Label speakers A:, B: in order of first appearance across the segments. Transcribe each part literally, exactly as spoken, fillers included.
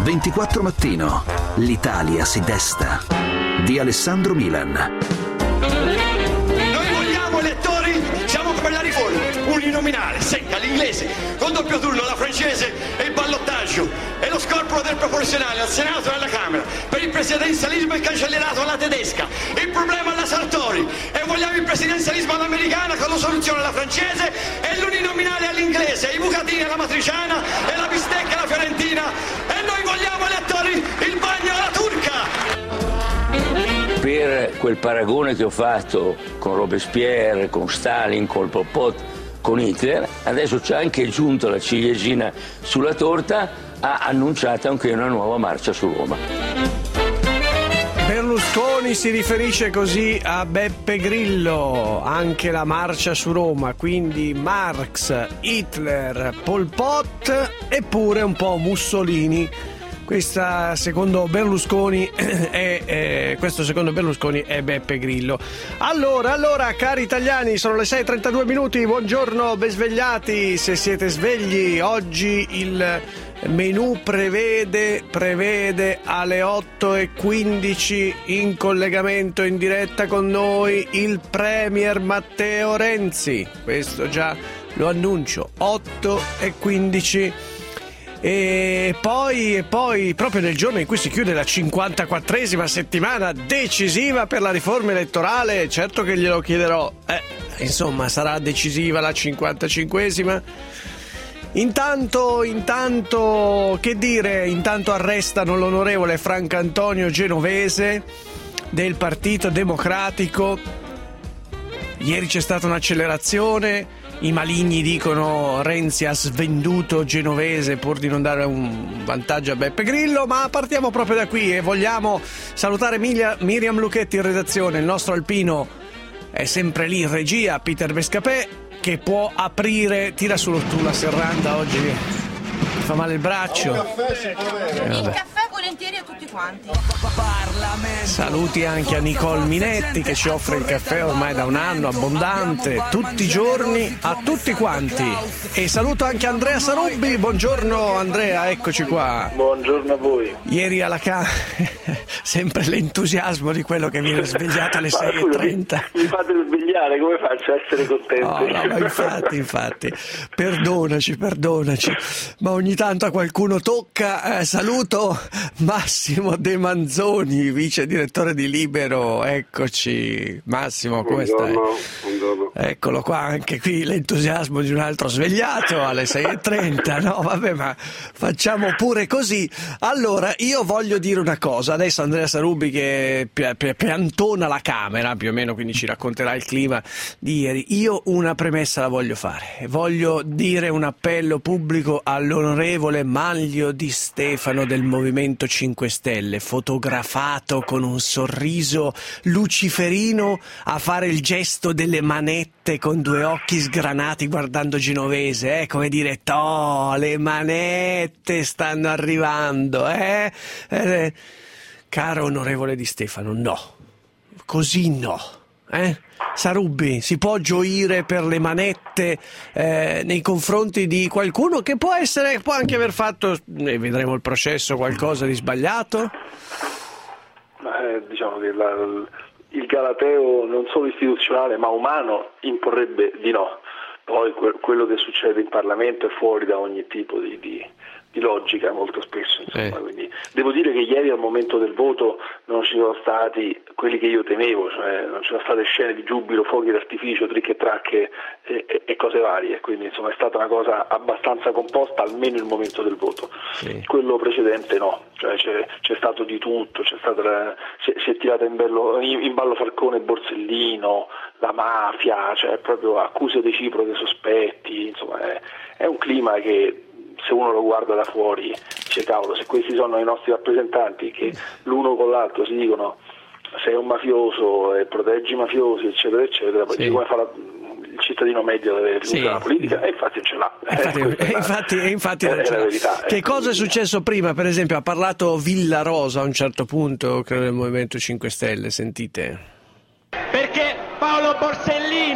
A: ventiquattro Mattino. L'Italia si desta. Di Alessandro Milan.
B: Noi vogliamo elettori, siamo per la riforma, uninominale, secca, l'inglese, con doppio turno, la francese e il ballottaggio, e lo scorporo del proporzionale al Senato e alla Camera. Per il presidenzialismo è cancellato alla tedesca, il problema alla Sartori, e vogliamo il presidenzialismo all'americana con la soluzione alla francese e l'uninominale all'inglese, i bucatini alla matriciana e la bistecca alla fiorentina, e noi vogliamo elettori il bagno alla turca.
C: Per quel paragone che ho fatto con Robespierre, con Stalin, con Pol Pot, con Hitler, adesso c'è anche aggiunto la ciliegina sulla torta, ha annunciato anche una nuova marcia su Roma.
D: Berlusconi si riferisce così a Beppe Grillo, anche la marcia su Roma, quindi Marx, Hitler, Pol Pot e pure un po' Mussolini. Questa secondo Berlusconi è, è questo secondo Berlusconi è Beppe Grillo. Allora, allora cari italiani, sono le sei e trentadue minuti, buongiorno, ben svegliati se siete svegli. Oggi il menù prevede prevede alle otto e quindici in collegamento in diretta con noi il premier Matteo Renzi. Questo già lo annuncio, otto e quindici. E poi, e poi, proprio nel giorno in cui si chiude la cinquantaquattresima settimana decisiva per la riforma elettorale, certo che glielo chiederò, eh, insomma, sarà decisiva la cinquantacinquesima? Intanto, intanto, che dire, intanto arrestano l'onorevole Francantonio Genovese del Partito Democratico. Ieri c'è stata un'accelerazione. I maligni dicono Renzi ha svenduto Genovese pur di non dare un vantaggio a Beppe Grillo, ma partiamo proprio da qui e vogliamo salutare Emilia, Miriam Lucchetti in redazione, il nostro alpino è sempre lì in regia, Peter Bescapè, che può aprire, tira solo tu la serranda oggi, mi fa male il braccio.
E: Un caffè si può avere.
F: Il caffè volentieri a tutti quanti.
D: Saluti anche a Nicole Minetti che ci offre il caffè ormai da un anno, abbondante, tutti i giorni, a tutti quanti. E saluto anche Andrea Sarubbi, buongiorno Andrea, eccoci qua.
E: Buongiorno a voi.
D: Ieri alla Camera, sempre l'entusiasmo di quello che viene svegliato alle sei e trenta.
E: Mi fate svegliare, come faccio a essere contento?
D: Oh, no, ma infatti, infatti, perdonaci, perdonaci, ma ogni tanto a qualcuno tocca. Eh, saluto Massimo De Manzoni, vice direttore di Libero, eccoci. Massimo, come stai?
E: Buongiorno.
D: Eccolo qua, anche qui l'entusiasmo di un altro svegliato alle sei e trenta, no vabbè, ma facciamo pure così. Allora, io voglio dire una cosa, adesso Andrea Sarubbi che pi- pi- piantona la Camera, più o meno, quindi ci racconterà il clima di ieri. Io una premessa la voglio fare, voglio dire un appello pubblico all'onorevole Manlio Di Stefano del Movimento cinque Stelle, fotografato con un sorriso luciferino a fare il gesto delle manette con due occhi sgranati guardando Genovese, eh? Come dire, toh, le manette stanno arrivando, eh? eh? Caro onorevole Di Stefano, no, così no, eh? Sarubbi, si può gioire per le manette eh, nei confronti di qualcuno che può essere, può anche aver fatto, e vedremo il processo, qualcosa di sbagliato?
E: Eh, diciamo che la, il galateo non solo istituzionale ma umano imporrebbe di no. Poi que- quello che succede in Parlamento è fuori da ogni tipo di, di, di logica molto spesso, insomma. Eh. Quindi devo dire che ieri al momento del voto non ci sono stati quelli che io temevo, cioè non ci sono state scene di giubilo, fuochi d'artificio, trick e tracche e, e, e cose varie, quindi insomma è stata una cosa abbastanza composta almeno il momento del voto. Sì. Quello precedente no, cioè c'è, c'è stato di tutto, c'è stata la, si, si è tirata in, bello, in, in ballo Falcone e Borsellino, la mafia, cioè proprio accuse reciproche, sospetti, insomma è, è un clima che se uno lo guarda da fuori dice cavolo, se questi sono i nostri rappresentanti che l'uno con l'altro si dicono sei un mafioso e proteggi i mafiosi eccetera eccetera, poi sì. Come fa la, il cittadino medio deve rinunciare sì. alla politica e infatti ce l'ha.
D: Infatti,
E: eh,
D: infatti,
E: la,
D: infatti
E: è,
D: non ce l'ha.
E: È la verità,
D: che
E: eh,
D: cosa è successo prima? Per esempio ha parlato Villarosa a un certo punto, credo del Movimento cinque Stelle, sentite.
G: Perché Paolo Borsellino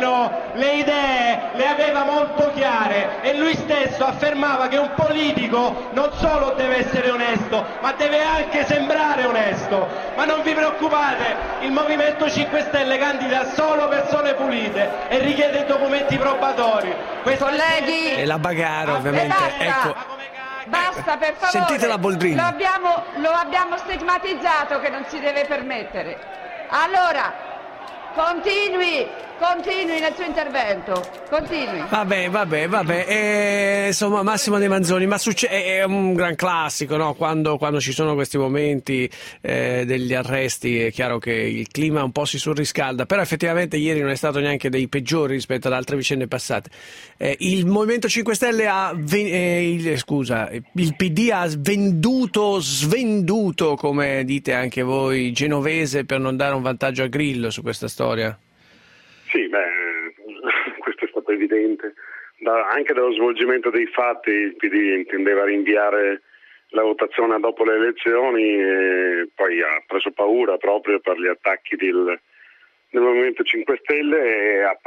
G: però le idee le aveva molto chiare e lui stesso affermava che un politico non solo deve essere onesto, ma deve anche sembrare onesto. Ma non vi preoccupate, il Movimento cinque Stelle candida solo persone pulite e richiede i documenti probatori. Questo
F: Colleghi,
D: E la Bagara, ovviamente.
F: basta.
D: Ecco.
F: Basta, per favore.
D: Sentite la Boldrini.
F: Lo abbiamo, lo abbiamo stigmatizzato che non si deve permettere. Allora, continui, continui nel suo intervento. Continui.
D: Vabbè, vabbè, vabbè. Eh, insomma, Massimo De Manzoni, ma succe- è un gran classico, no? Quando, quando ci sono questi momenti eh, degli arresti, è chiaro che il clima un po' si surriscalda, però effettivamente ieri non è stato neanche dei peggiori rispetto ad altre vicende passate. Eh, il Movimento cinque Stelle ha, ven- eh, il, scusa, il P D ha venduto, svenduto, come dite anche voi, Genovese per non dare un vantaggio a Grillo su questa storia?
H: Sì, beh, questo è stato evidente. Da, anche dallo svolgimento dei fatti il P D intendeva rinviare la votazione a dopo le elezioni e poi ha preso paura proprio per gli attacchi del, del Movimento cinque Stelle e ha,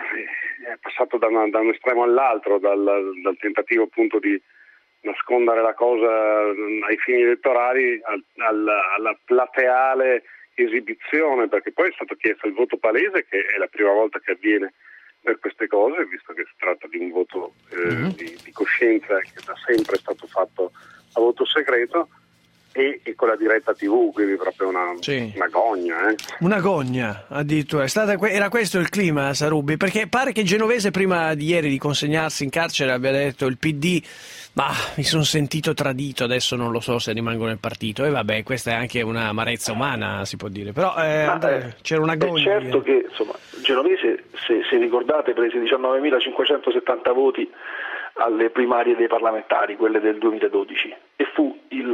H: è passato da, una, da un estremo all'altro, dal, dal tentativo appunto di nascondere la cosa ai fini elettorali al, al, alla plateale esibizione, perché poi è stato chiesto il voto palese, che è la prima volta che avviene per queste cose, visto che si tratta di un voto eh, mm-hmm. di, di coscienza che da sempre è stato fatto a voto segreto, e, e con la diretta tivù, quindi proprio una,
D: sì.
H: una gogna. Eh.
D: Una gogna, addirittura. È stata, era questo il clima, Sarubbi? Perché pare che Genovese prima di ieri di consegnarsi in carcere abbia detto il P D ma mi sono sentito tradito, adesso non lo so se rimango nel partito. E vabbè, questa è anche una amarezza umana, si può dire. Però eh, Andrea, eh, c'era una gogna.
E: È certo che insomma, Genovese, se, se ricordate, prese diciannovemilacinquecentosettanta voti alle primarie dei parlamentari, quelle del duemiladodici, e fu il,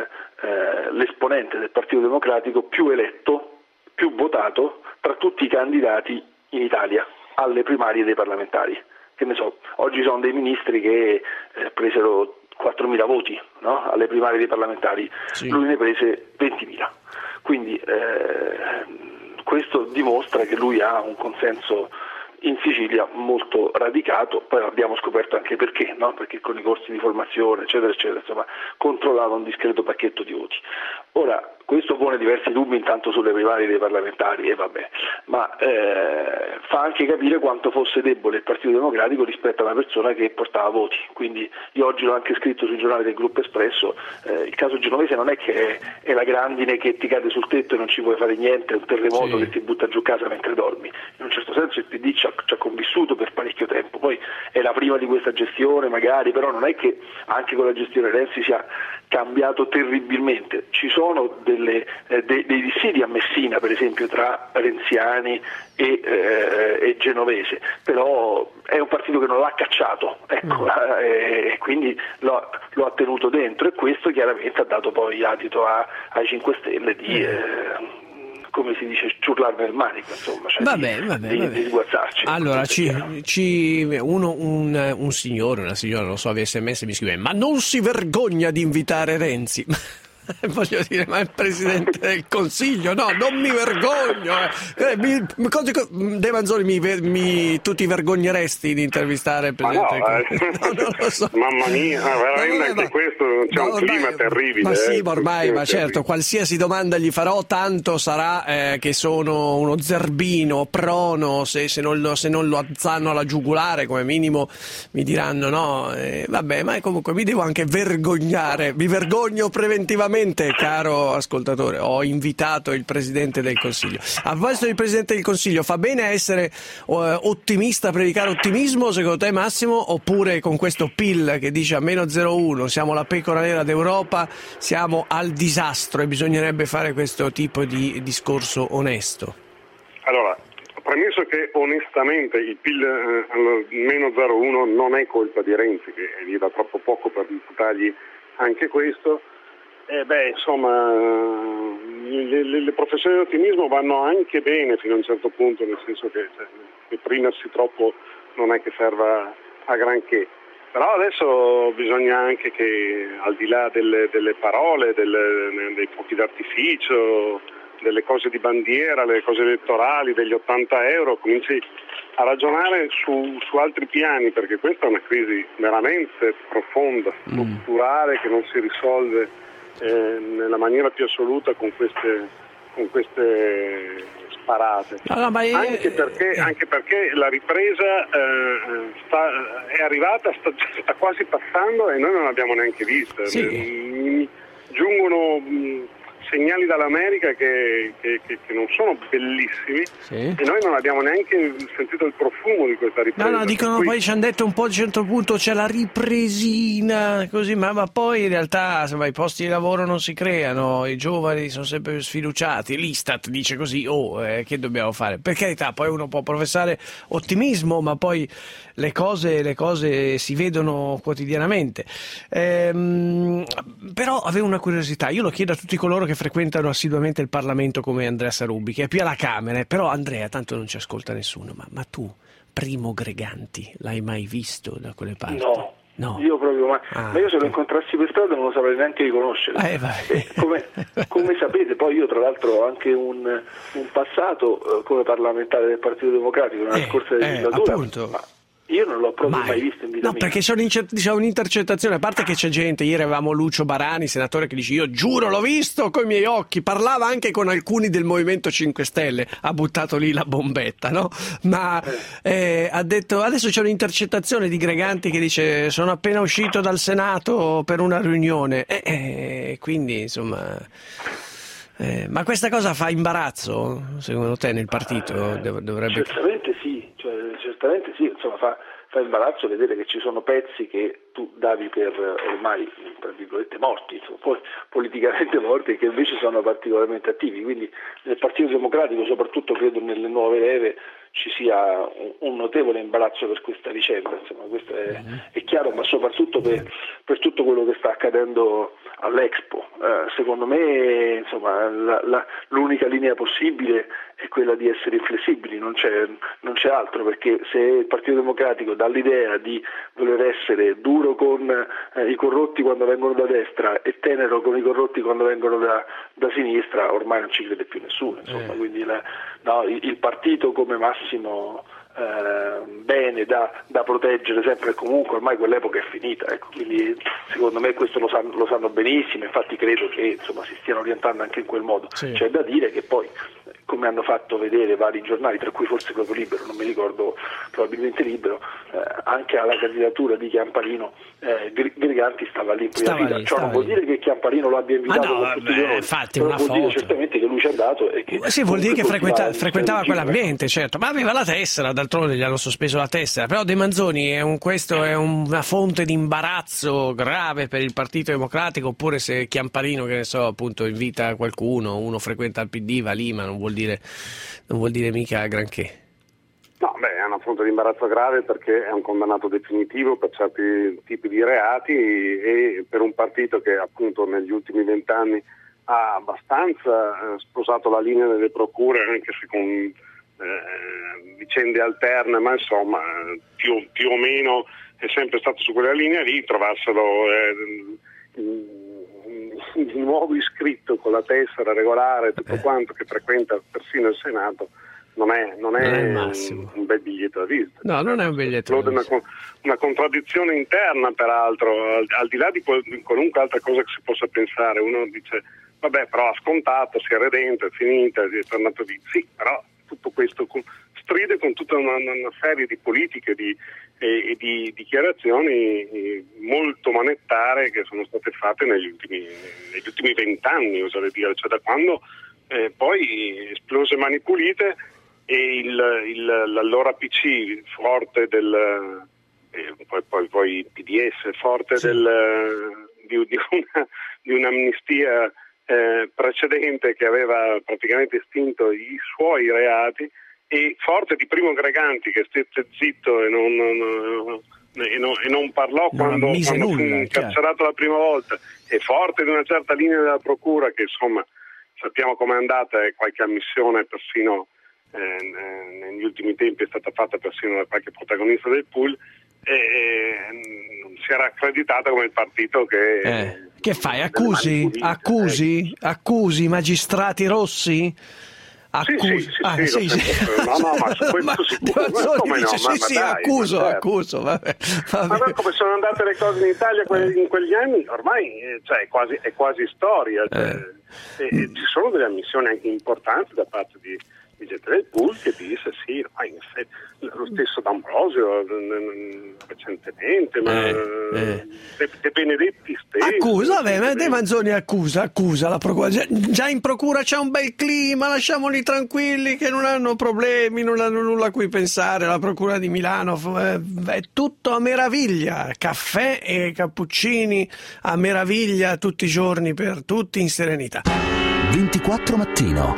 E: eh, l'esponente del Partito Democratico più eletto, più votato tra tutti i candidati in Italia alle primarie dei parlamentari. Che ne so, oggi sono dei ministri che eh, presero quattromila voti, no? Alle primarie dei parlamentari, sì. Lui ne prese ventimila. Quindi eh, questo dimostra che lui ha un consenso in Sicilia molto radicato, poi abbiamo scoperto anche perché, no? Perché con i corsi di formazione, eccetera, eccetera, insomma, controllava un discreto pacchetto di voti. Ora, questo pone diversi dubbi intanto sulle primarie dei parlamentari, e vabbè, ma eh, fa anche capire quanto fosse debole il Partito Democratico rispetto a una persona che portava voti. Quindi io oggi l'ho anche scritto sui giornali del Gruppo Espresso, eh, il caso Genovese non è che è, è la grandine che ti cade sul tetto e non ci puoi fare niente, è un terremoto sì. che ti butta giù casa mentre dormi. In un certo senso il P D ci ha, ci ha convissuto per parecchio tempo, poi è la prima di questa gestione magari, però non è che anche con la gestione Renzi sia cambiato terribilmente. Ci sono delle, eh, dei, dei dissidi a Messina, per esempio, tra renziani e, eh, e Genovese, però è un partito che non l'ha cacciato, ecco, mm. e quindi lo, lo ha tenuto dentro, e questo chiaramente ha dato poi adito a, ai cinque Stelle di... Mm. Eh, come si dice, ciurlarne il manico, insomma, cioè
D: vabbè,
E: di,
D: vabbè,
E: di,
D: vabbè.
E: di sguazzarci.
D: Allora, ci, ci, uno, un, un signore, una signora, non so, via sms mi scrive, ma non si vergogna di invitare Renzi? Voglio dire, ma è il Presidente del Consiglio, no, non mi vergogno. Eh, mi, mi, De Manzoni, mi, mi, tu ti vergogneresti di intervistare il Presidente
H: ma no,
D: del Consiglio?
H: Eh. No, non lo so. Mamma mia, veramente no, anche questo c'è no, un clima ormai, terribile.
D: Ma sì,
H: eh,
D: ma ormai, ma certo,
H: terribile.
D: Qualsiasi domanda gli farò, tanto sarà eh, che sono uno zerbino, prono, se, se, non lo, se non lo azzanno alla giugulare, come minimo mi diranno no. Eh, vabbè, ma comunque mi devo anche vergognare, mi vergogno preventivamente. Caro ascoltatore, ho invitato il Presidente del Consiglio. A proposito del Presidente del Consiglio, fa bene a essere uh, ottimista, predicare ottimismo, secondo te Massimo, oppure con questo P I L che dice a meno zero virgola uno siamo la pecora nera d'Europa, siamo al disastro e bisognerebbe fare questo tipo di discorso onesto?
H: Allora, premesso che onestamente il P I L eh, meno zero virgola uno non è colpa di Renzi, che gli dà troppo poco per imputargli anche questo. Eh beh, insomma, le, le, le professioni di ottimismo vanno anche bene fino a un certo punto, nel senso che cioè, deprimersi troppo non è che serva a granché. Però adesso bisogna anche che, al di là delle, delle parole, delle, dei fuochi d'artificio, delle cose di bandiera, le cose elettorali, degli ottanta euro, cominci a ragionare su, su altri piani, perché questa è una crisi veramente profonda, strutturale, che non si risolve eh, nella maniera più assoluta con queste, con queste sparate.
D: No, no, ma è...
H: anche, perché, anche perché la ripresa eh, sta, è arrivata, sta, sta quasi passando e noi non l'abbiamo neanche vista.
D: Sì.
H: Mi giungono mh, segnali dall'America che, che, che, che non sono bellissimi, sì. E noi non abbiamo neanche sentito il profumo di questa ripresa.
D: No, no, dicono
H: cui...
D: poi ci hanno detto un po' a un certo punto c'è la ripresina, così, ma, ma poi in realtà insomma, i posti di lavoro non si creano, i giovani sono sempre sfiduciati, l'Istat dice così, oh, eh, che dobbiamo fare? Per carità, poi uno può professare ottimismo, ma poi le cose, le cose si vedono quotidianamente. Ehm, però avevo una curiosità, io lo chiedo a tutti coloro che frequentano assiduamente il Parlamento come Andrea Sarubbi, che è più alla Camera, eh, però Andrea tanto non ci ascolta nessuno, ma, ma tu, Primo Greganti, l'hai mai visto da quelle parti?
E: No.
D: No.
E: Io proprio, ma,
D: ah,
E: ma io se lo incontrassi per strada non lo saprei neanche riconoscere.
D: Eh,
E: eh, come, come sapete, poi io tra l'altro ho anche un, un passato eh, come parlamentare del Partito Democratico nella
D: eh,
E: scorsa legislatura. Eh, ma io non l'ho proprio mai, mai visto in vita
D: no,
E: mia.
D: perché c'è, c'è un'intercettazione, a parte che c'è gente, ieri avevamo Lucio Barani, senatore, che dice io giuro l'ho visto coi miei occhi, parlava anche con alcuni del Movimento cinque Stelle, ha buttato lì la bombetta, no? Ma eh, ha detto adesso c'è un'intercettazione di Greganti che dice sono appena uscito dal Senato per una riunione, e eh, eh, quindi insomma... Eh, ma questa cosa fa imbarazzo secondo te nel partito? Dovrebbe...
E: Certamente sì, cioè, certamente sì, insomma fa, fa imbarazzo vedere che ci sono pezzi che tu davi per ormai tra virgolette morti, insomma, poi politicamente morti, e che invece sono particolarmente attivi, quindi nel Partito Democratico, soprattutto credo nelle nuove leve, ci sia un, un notevole imbarazzo per questa vicenda, insomma questo è, è chiaro, ma soprattutto per, per tutto quello che sta accadendo all'Expo. Eh, secondo me insomma la, la, l'unica linea possibile è quella di essere inflessibili, non c'è, non c'è altro, perché se il Partito Democratico dà l'idea di voler essere duro con eh, i corrotti quando vengono da destra e tenero con i corrotti quando vengono da, da sinistra, ormai non ci crede più nessuno, insomma, eh. quindi la, no, il, il partito come massimo eh, bene da, da proteggere sempre e comunque, ormai quell'epoca è finita, ecco, quindi secondo me questo lo sanno, lo sanno benissimo, infatti credo che insomma si stiano orientando anche in quel modo. Sì. C'è da dire che poi, come hanno fatto vedere vari giornali, tra cui forse proprio Libero, non mi ricordo, probabilmente Libero, eh, anche alla candidatura di Chiamparino eh, Greganti stava lì in prima
D: stava
E: fila.
D: lì,
E: Ciò non vuol
D: lì.
E: dire che Chiamparino lo abbia invitato
D: ah, no,
E: con tutti gli onori,
D: infatti
E: però
D: una
E: vuol
D: foto.
E: dire certamente che lui ci è andato e che
D: sì, vuol dire che frequenta, frequentava
E: giro,
D: quell'ambiente, certo, ma aveva la tessera, d'altronde gli hanno sospeso la tessera, però De Manzoni è un, questo è una fonte di imbarazzo grave per il Partito Democratico, oppure se Chiamparino, che ne so, appunto invita qualcuno, uno frequenta il P D, va lì, ma non vuol dire non vuol dire mica granché.
H: No, beh, è una fonte di imbarazzo grave perché è un condannato definitivo per certi tipi di reati e per un partito che appunto negli ultimi vent'anni ha abbastanza eh, sposato la linea delle procure, anche se con eh, vicende alterne, ma insomma più, più o meno è sempre stato su quella linea lì, trovarselo eh, di nuovo iscritto con la tessera regolare, tutto quanto, che frequenta persino il Senato, non è, non è, non è un, un bel biglietto da visita.
D: No, non è un biglietto da visita.
H: Una, una contraddizione interna, peraltro, al, al di là di, di qualunque altra cosa che si possa pensare. Uno dice, vabbè, però ha scontato, si è redento, è finita, è tornato lì. Sì, però tutto questo stride con tutta una, una serie di politiche di, e, e di dichiarazioni molto manettare che sono state fatte negli ultimi negli ultimi vent'anni, oserei dire, cioè da quando eh, poi esplose Mani Pulite e il, il, l'allora P C forte del eh, poi, poi, poi P D S forte sì. del, di, di, una, di un'amnistia eh, precedente che aveva praticamente estinto i suoi reati, e forte di Primo Greganti che stette zitto e non, non, e non, e non parlò non quando, quando nulla, fu incarcerato la prima volta, e forte di una certa linea della procura che insomma sappiamo com'è andata, e qualche ammissione persino eh, negli ultimi tempi è stata fatta persino da qualche protagonista del pool, e, e si era accreditata come il partito che
D: eh. Che fai? Accusi? Accusi? Accusi i magistrati rossi?
H: Accusi. Sì, sì, sì,
D: ah,
H: sì,
D: sì, sì.
H: No, no, ma su questo
D: ma
H: sicuro.
D: ma come
H: no?
D: dice,
H: ma,
D: sì,
H: ma
D: sì,
H: dai,
D: accuso,
H: certo.
D: accuso. Vabbè, vabbè.
H: Ma no, come sono andate le cose in Italia in quegli anni, ormai cioè, è, quasi, è quasi storia. Cioè, eh. e, e ci sono delle ammissioni anche importanti da parte di, di gente del P U L che disse sì, ormai in effetti, lo stesso D'Ambrosio recentemente, ma eh, eh. De, De Benedetti stesso.
D: Accusa, vabbè, ma De Manzoni accusa, accusa la procura. Già, già in procura c'è un bel clima, lasciamoli tranquilli che non hanno problemi, non hanno nulla a cui pensare. La procura di Milano è tutto a meraviglia, caffè e cappuccini a meraviglia tutti i giorni per tutti in serenità.
A: ventiquattro Mattino.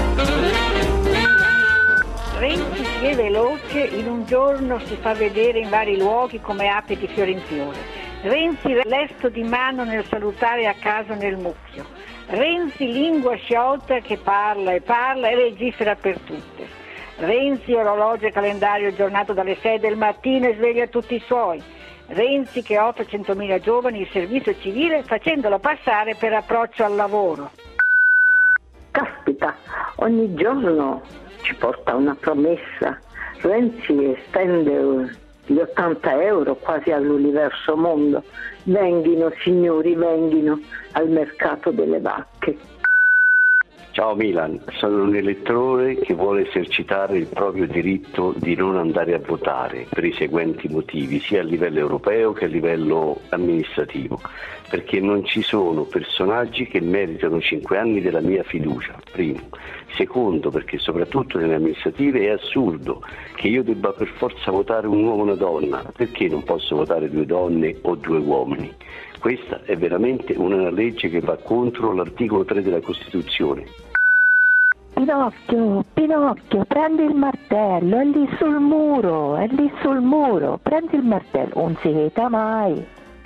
I: Renzi si è veloce, in un giorno si fa vedere in vari luoghi come ape di fiore in fiore. Renzi lesto di mano nel salutare a caso nel mucchio. Renzi lingua sciolta che parla e parla e legifera per tutte. Renzi orologio e calendario aggiornato dalle sei del mattino e sveglia tutti i suoi. Renzi che offre centomila giovani il servizio civile facendolo passare per approccio al lavoro.
J: Caspita, ogni giorno ci porta una promessa. Renzi estende gli ottanta euro quasi all'universo mondo. Venghino, signori, venghino al mercato delle vacche.
K: Ciao Milan, sono un elettore che vuole esercitare il proprio diritto di non andare a votare per i seguenti motivi, sia a livello europeo che a livello amministrativo, perché non ci sono personaggi che meritano cinque anni della mia fiducia, primo. Secondo, perché soprattutto nelle amministrative è assurdo che io debba per forza votare un uomo e una donna, perché non posso votare due donne o due uomini? Questa è veramente una legge che va contro l'articolo tre della Costituzione.
J: Pinocchio, Pinocchio, prendi il martello, è lì sul muro, è lì sul muro, prendi il martello, non si veda mai.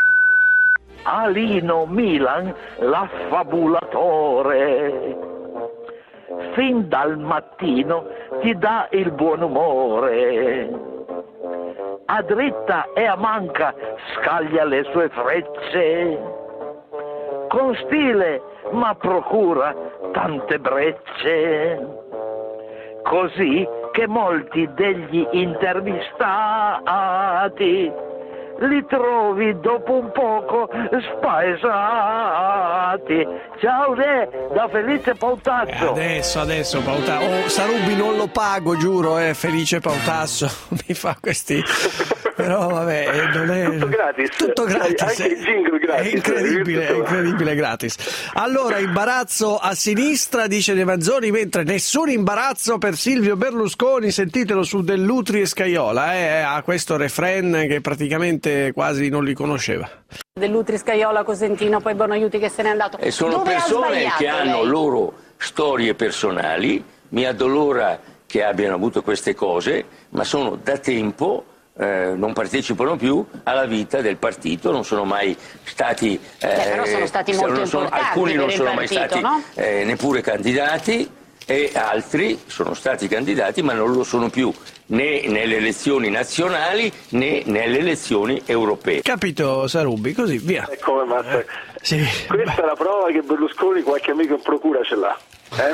L: Alino Milan, l'affabulatore, fin dal mattino ti dà il buon umore. A dritta e a manca scaglia le sue frecce, con stile ma procura tante brecce, così che molti degli intervistati li trovi dopo un poco spaesati. Ciao De, da Felice Pautasso.
D: Eh, adesso, adesso Pautasso. Oh, Sarubi non lo pago, giuro, eh, Felice Pautasso mi fa questi. Però vabbè, non è
E: tutto gratis.
D: Tutto gratis.
E: Anche il jingle gratis.
D: È incredibile, è incredibile gratis. Allora, imbarazzo a sinistra, dice De Manzoni, mentre nessun imbarazzo per Silvio Berlusconi, sentitelo su Dell'Utri e Scaiola, eh, ha questo refrain che praticamente quasi non li conosceva.
M: Dell'Utri, Scaiola, Cosentino, poi Bonaiuti che se n'è andato.
C: E sono
M: Dove
C: persone che hanno
M: lei?
C: loro storie personali, mi addolora che abbiano avuto queste cose, ma sono da tempo... Eh, non partecipano più alla vita del partito, non sono mai stati, eh,
M: Beh, però sono stati molto
C: non sono,
M: importanti
C: alcuni non
M: per il
C: sono
M: partito,
C: mai stati
M: no?
C: eh, neppure candidati e altri sono stati candidati ma non lo sono più né nelle elezioni nazionali né nelle elezioni europee.
D: Capito Sarubi, così via.
E: È come Mazza.
D: Eh, sì.
E: Questa è la prova che Berlusconi qualche amico in procura ce l'ha. Eh?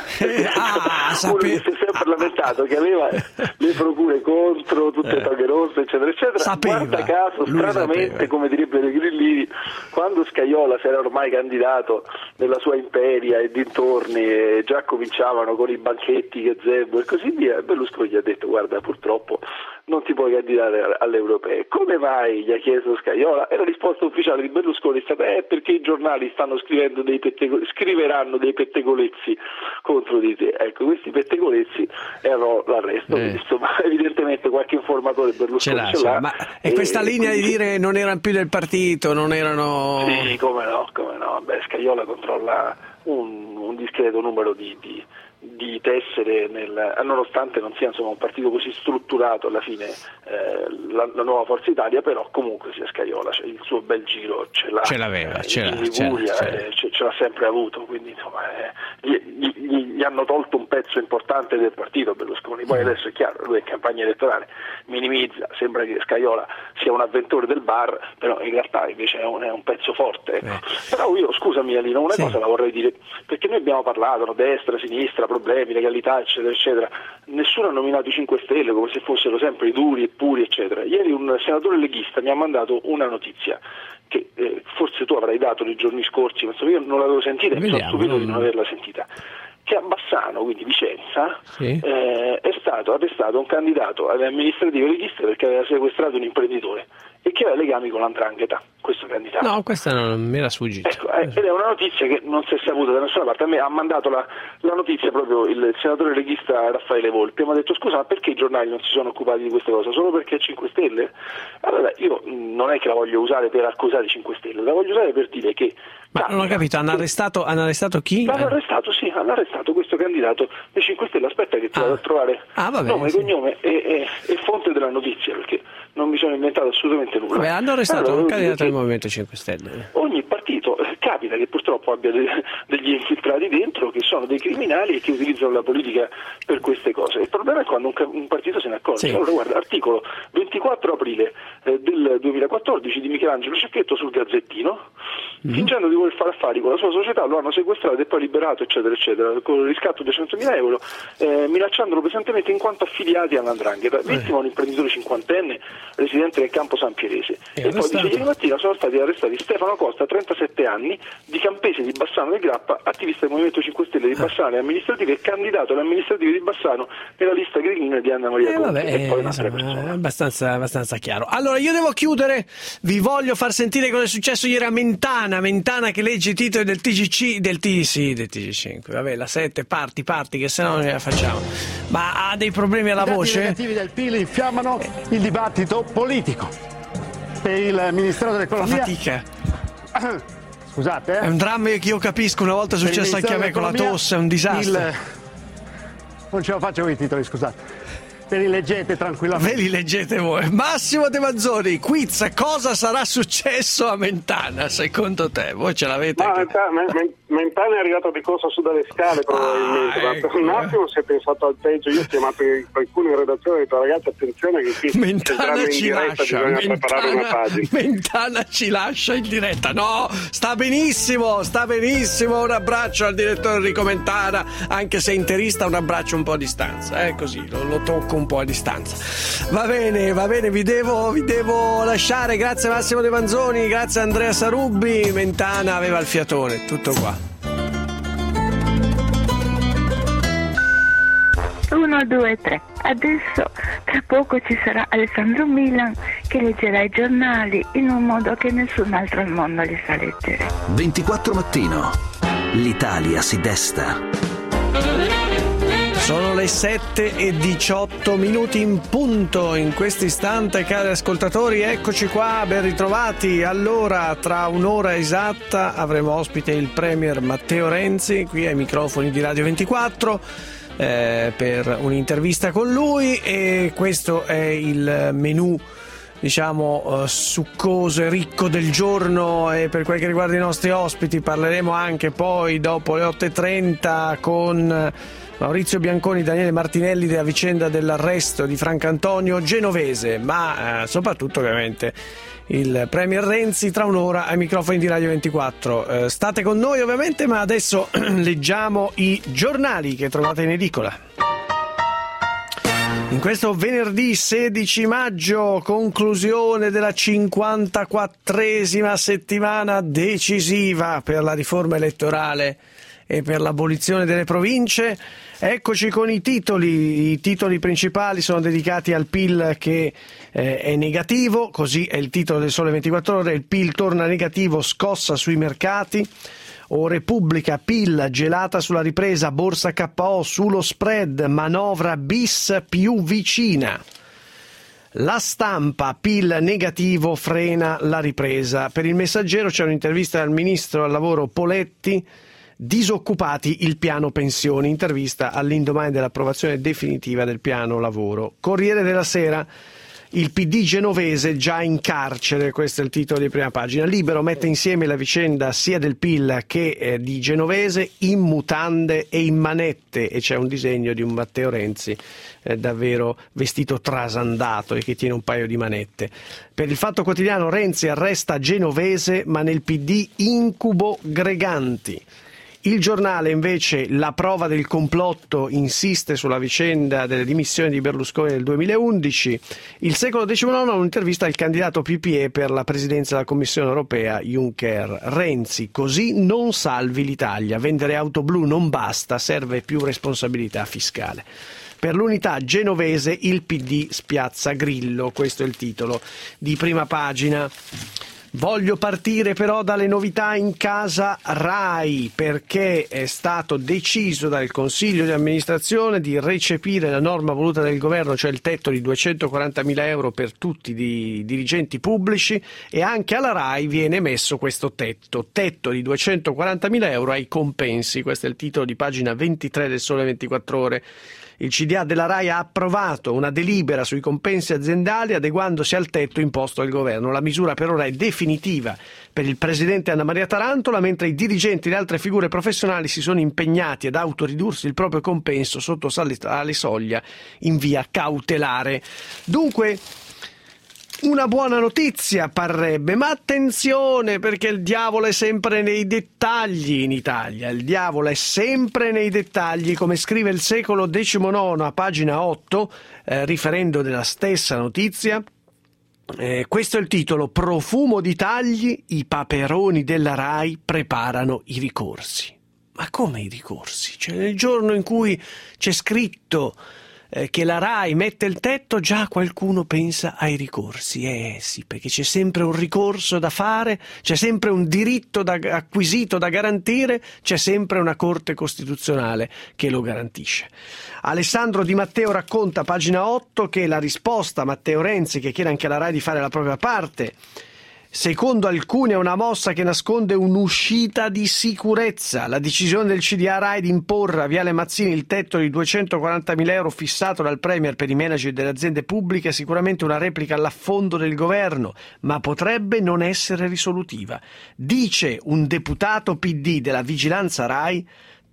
D: Ah,
E: uno che si è sempre lamentato che aveva le procure contro tutte le toghe rosse eccetera eccetera.
D: Sapeva.
E: Guarda caso, stranamente, come direbbero i grillini, quando Scaiola si era ormai candidato nella sua imperia e dintorni e già cominciavano con i banchetti, gazebo e così via, Berlusconi gli ha detto guarda, purtroppo non ti puoi candidare alle europee. Come mai? Gli ha chiesto Scaiola, e la risposta ufficiale di Berlusconi è stata eh, perché i giornali stanno scrivendo dei pettego- scriveranno dei pettegolezzi contro di te. Ecco, questi pettegolezzi erano l'arresto. Eh. Insomma, evidentemente qualche informatore Berlusconi ce l'ha. Ce l'ha.
D: Ma e, e questa linea quindi... di dire non erano più del partito, non erano...
E: Sì, come no, come no. Beh, Scaiola controlla un, un discreto numero di... di di tessere nel, nonostante non sia insomma un partito così strutturato alla fine eh, la, la nuova Forza Italia, però comunque sia Scaiola, cioè, il suo bel giro ce l'ha,
D: ce l'aveva,
E: eh,
D: ce,
E: in
D: l'ha,
E: Liguria,
D: ce, l'ha,
E: eh, ce, ce l'ha sempre avuto, quindi insomma eh, gli, gli, gli gli hanno tolto un pezzo importante del partito Berlusconi, poi adesso è chiaro, lui è campagna elettorale, minimizza, sembra che Scajola sia un avventore del bar, però in realtà invece è un, è un pezzo forte, ecco. eh. Però io, scusami Alino, una sì. cosa la vorrei dire, perché noi abbiamo parlato, no, destra, sinistra, problemi, legalità, eccetera, eccetera, nessuno ha nominato i cinque Stelle come se fossero sempre i duri e puri, eccetera. Ieri un senatore leghista mi ha mandato una notizia che eh, forse tu avrai dato nei giorni scorsi, ma io non l'avevo sentita e mi sono stupito di non averla sentita, che a Bassano, quindi Vicenza, sì. eh, è stato arrestato un candidato alle amministrative leghiste perché aveva sequestrato un imprenditore e che aveva legami con l'andrangheta, questo candidato.
D: No, questa non mi era sfuggita.
E: Ecco, eh, ed è una notizia che non si è saputa da nessuna parte. A me ha mandato la, la notizia proprio il senatore leghista Raffaele Volpi, mi ha detto scusa, ma perché i giornali non si sono occupati di questa cosa? Solo perché è cinque Stelle? Allora io mh, non è che la voglio usare per accusare i cinque Stelle, la voglio usare per dire che...
D: Ma non ho capito, hanno arrestato, hanno arrestato chi?
E: Hanno arrestato, sì, hanno arrestato questo candidato dei cinque Stelle, aspetta che ti ah. vado a trovare
D: ah, vabbè,
E: nome,
D: sì.
E: cognome e, e, e fonte della notizia, perché non mi sono inventato assolutamente nulla.
D: Vabbè, hanno arrestato
E: allora,
D: un candidato del Movimento cinque Stelle.
E: Ogni partito eh, capita che purtroppo abbia de- degli infiltrati dentro che sono dei criminali e che utilizzano la politica per queste cose. Il problema è quando un, ca- un partito se ne accorge. Sì. Allora guarda, articolo ventiquattro aprile eh, del duemilaquattordici di Michelangelo Cecchetto sul Gazzettino, mm-hmm. fingendo di voler fare affari con la sua società lo hanno sequestrato e poi liberato, eccetera, eccetera, con il riscatto di duecentomila euro, eh, minacciandolo pesantemente in quanto affiliati all'andrangheta. Eh. Vittima un imprenditore cinquantenne residente nel campo San Pierese. E, e poi dice ieri mattina sono stati arrestati Stefano Costa, trentasette anni, di Campese di Bassano del Grappa, attivista del Movimento cinque Stelle di Bassano e amministrative, candidato alle amministrative di Bassano nella lista green di Anna Maria
D: eh,
E: Conte.
D: Vabbè,
E: e poi
D: eh, insomma, è abbastanza, abbastanza chiaro. Allora io devo chiudere, vi voglio far sentire cosa è successo ieri a Mentana, Mentana che legge i titoli del T G C, del T G C, del T G cinque, vabbè, la sette, parti, parti, che se no non la facciamo. Ma ha dei problemi alla voce?
N: I dati negativi del P I L infiammano il dibattito politico. Per il Ministero dell'Economia...
D: Fa fatica.
N: Scusate, eh.
D: È un dramma che io capisco, una volta è successo anche a me con la tosse, è un disastro.
N: Il... Non ce la faccio con i titoli, scusate. Ve li leggete tranquillamente.
D: Ve li leggete voi. Massimo De Manzoni, quiz, cosa sarà successo a Mentana secondo te? Voi ce l'avete?
H: Ma Mentana è arrivato di corsa su dalle scale probabilmente, ah, ecco. Per un attimo si è pensato al peggio. Io ho chiamato qualcuno in redazione e ho detto ragazzi attenzione che qui
D: Mentana
H: in
D: ci
H: diretta
D: lascia,
H: bisogna
D: Mentana,
H: preparare una pagina.
D: Mentana ci lascia in diretta. No, sta benissimo, sta benissimo. Un abbraccio al direttore Enrico Mentana, anche se interista, un abbraccio un po' a distanza, è così, lo, lo tocco un po' a distanza. Va bene, va bene, vi devo, vi devo lasciare. Grazie Massimo De Manzoni, grazie Andrea Sarubbi. Mentana aveva il fiatone, tutto qua.
J: Uno, due, tre. Adesso tra poco ci sarà Alessandro Milan che leggerà i giornali in un modo che nessun altro al mondo li sa leggere.
A: ventiquattro mattino. L'Italia si desta.
D: Sono le sette e diciotto minuti in punto in questo istante, cari ascoltatori, eccoci qua, ben ritrovati. Allora, tra un'ora esatta avremo ospite il premier Matteo Renzi qui ai microfoni di Radio ventiquattro eh, per un'intervista con lui, e questo è il menù, diciamo, uh, succoso e ricco del giorno. E per quel che riguarda i nostri ospiti parleremo anche poi dopo le otto e trenta con Maurizio Bianconi, Daniele Martinelli della vicenda dell'arresto di Francantonio Genovese, ma eh, soprattutto ovviamente il premier Renzi tra un'ora ai microfoni di Radio ventiquattro. Eh, state con noi ovviamente, ma adesso leggiamo i giornali che trovate in edicola. In questo venerdì sedici maggio, conclusione della cinquantaquattresima settimana decisiva per la riforma elettorale e per l'abolizione delle province. Eccoci con i titoli. I titoli principali sono dedicati al P I L che eh, è negativo, così è il titolo del Sole ventiquattro Ore. Il P I L torna negativo, scossa sui mercati. O Repubblica, P I L gelata sulla ripresa, borsa K O sullo spread, manovra bis più vicina. La Stampa, P I L negativo, frena la ripresa. Per il Messaggero c'è un'intervista al ministro al lavoro Poletti. Disoccupati, il piano pensioni, intervista all'indomani dell'approvazione definitiva del piano lavoro. Corriere della Sera, Il P D genovese già in carcere, questo è il titolo di prima pagina. Libero mette insieme la vicenda sia del P I L che eh, di Genovese in mutande e in manette, e c'è un disegno di un Matteo Renzi eh, davvero vestito trasandato e che tiene un paio di manette. Per il Fatto Quotidiano, Renzi arresta Genovese ma nel P D incubo Greganti. Il Giornale invece, la prova del complotto, insiste sulla vicenda delle dimissioni di Berlusconi nel duemilaundici. Il Secolo diciannove, un'intervista al candidato P P E per la presidenza della Commissione europea, Juncker. Renzi, così non salvi l'Italia. Vendere auto blu non basta, serve più responsabilità fiscale. Per l'Unità, Genovese, il P D spiazza Grillo. Questo è il titolo di prima pagina. Voglio partire però dalle novità in casa RAI, perché è stato deciso dal Consiglio di amministrazione di recepire la norma voluta dal governo, cioè il tetto di duecentoquarantamila euro per tutti i dirigenti pubblici, e anche alla RAI viene messo questo tetto, tetto di duecentoquarantamila euro ai compensi. Questo è il titolo di pagina ventitré del Sole ventiquattro Ore. Il C D A della RAI ha approvato una delibera sui compensi aziendali adeguandosi al tetto imposto dal governo. La misura per ora è definitiva per il presidente Anna Maria Tarantola, mentre i dirigenti di altre figure professionali si sono impegnati ad autoridursi il proprio compenso sotto tale soglia in via cautelare. Dunque, una buona notizia parrebbe, ma attenzione, perché il diavolo è sempre nei dettagli in Italia, il diavolo è sempre nei dettagli, come scrive il Secolo diciannove a pagina otto, eh, riferendo della stessa notizia. Eh, questo è il titolo: profumo di tagli, i paperoni della RAI preparano i ricorsi. Ma come i ricorsi? Cioè, nel giorno in cui c'è scritto che la RAI mette il tetto, già qualcuno pensa ai ricorsi. Eh sì, perché c'è sempre un ricorso da fare, c'è sempre un diritto da, acquisito da garantire, c'è sempre una Corte Costituzionale che lo garantisce. Alessandro Di Matteo racconta, pagina otto, che la risposta a Matteo Renzi, che chiede anche alla RAI di fare la propria parte, secondo alcuni è una mossa che nasconde un'uscita di sicurezza. La decisione del C D A RAI di imporre a Viale Mazzini il tetto di duecentoquarantamila euro fissato dal Premier per i manager delle aziende pubbliche è sicuramente una replica all'affondo del governo, ma potrebbe non essere risolutiva. Dice un deputato P D della Vigilanza RAI: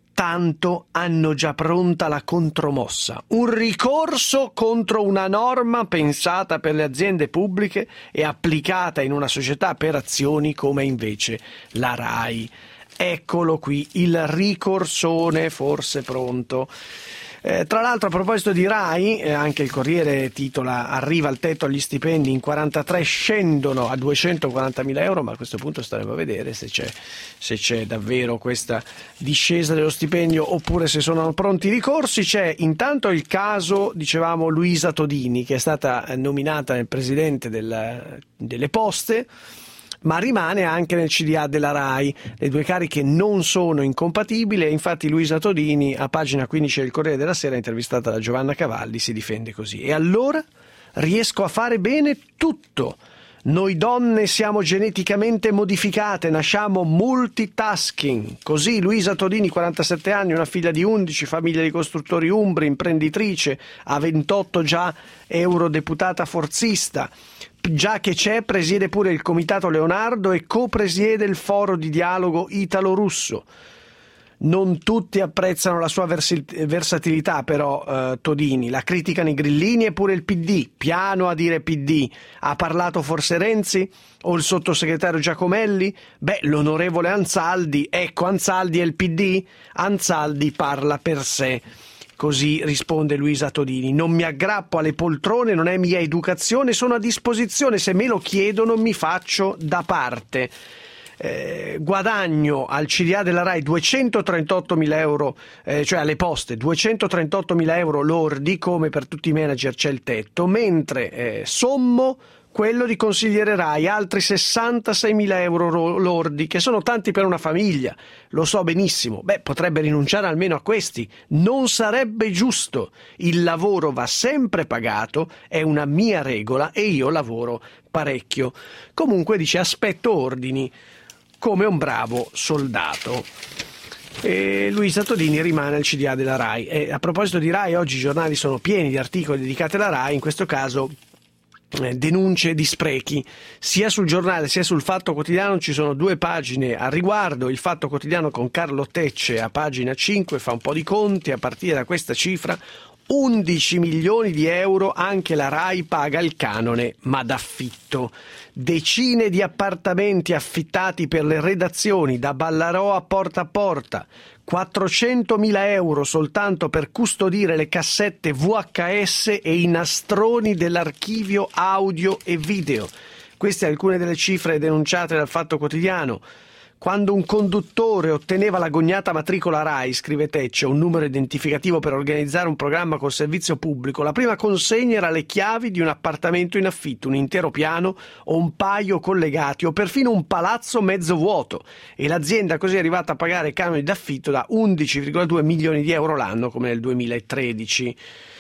D: tanto hanno già pronta la contromossa, un ricorso contro una norma pensata per le aziende pubbliche e applicata in una società per azioni come invece la RAI. Eccolo qui, il ricorsone forse pronto. Eh, tra l'altro, a proposito di RAI, eh, anche il Corriere titola: arriva il tetto agli stipendi, in quarantatré scendono a duecentoquarantamila euro, ma a questo punto staremo a vedere se c'è, se c'è davvero questa discesa dello stipendio oppure se sono pronti i ricorsi. C'è intanto il caso, dicevamo, Luisa Todini, che è stata nominata nel presidente del, delle Poste, ma rimane anche nel C D A della RAI. Le due cariche non sono incompatibili e infatti Luisa Todini, a pagina quindici del Corriere della Sera, intervistata da Giovanna Cavalli, si difende così: e allora riesco a fare bene tutto. Noi donne siamo geneticamente modificate, nasciamo multitasking. Così Luisa Todini, quarantasette anni, una figlia di undici, famiglia di costruttori umbri, imprenditrice, a ventotto già eurodeputata forzista. Già che c'è, presiede pure il Comitato Leonardo e co-presiede il foro di dialogo italo-russo. Non tutti apprezzano la sua versi- versatilità però, eh, Todini. La criticano i grillini e pure il P D. Piano a dire P D. Ha parlato forse Renzi? O il sottosegretario Giacomelli? Beh, l'onorevole Anzaldi. Ecco, Anzaldi è il P D? Anzaldi parla per sé. Così risponde Luisa Todini: non mi aggrappo alle poltrone, non è mia educazione, sono a disposizione, se me lo chiedono mi faccio da parte. Eh, guadagno al C D A della RAI duecentotrentottomila euro, eh, cioè alle poste duecentotrentottomila euro lordi, come per tutti i manager c'è il tetto, mentre eh, sommo quello di consigliere RAI, altri sessantaseimila euro lordi, che sono tanti per una famiglia, lo so benissimo. Beh, potrebbe rinunciare almeno a questi, non sarebbe giusto. Il lavoro va sempre pagato, è una mia regola e io lavoro parecchio. Comunque dice: aspetto ordini come un bravo soldato. E Luisa Todini rimane al C D A della RAI. E a proposito di RAI, oggi i giornali sono pieni di articoli dedicati alla RAI, in questo caso denunce di sprechi. Sia sul Giornale sia sul Fatto Quotidiano ci sono due pagine a riguardo. Il Fatto Quotidiano con Carlo Tecce a pagina cinque fa un po' di conti. A partire da questa cifra, undici milioni di euro, anche la RAI paga il canone, ma d'affitto. Decine di appartamenti affittati per le redazioni da Ballarò a Porta a Porta. quattrocentomila euro soltanto per custodire le cassette V H S e i nastroni dell'archivio audio e video. Queste alcune delle cifre denunciate dal Fatto Quotidiano. Quando un conduttore otteneva l'agognata matricola RAI, scrive Tecce, un numero identificativo per organizzare un programma col servizio pubblico, la prima consegna era le chiavi di un appartamento in affitto, un intero piano o un paio collegati o perfino un palazzo mezzo vuoto, e l'azienda così è arrivata a pagare canoni d'affitto da undici virgola due milioni di euro l'anno come nel duemilatredici.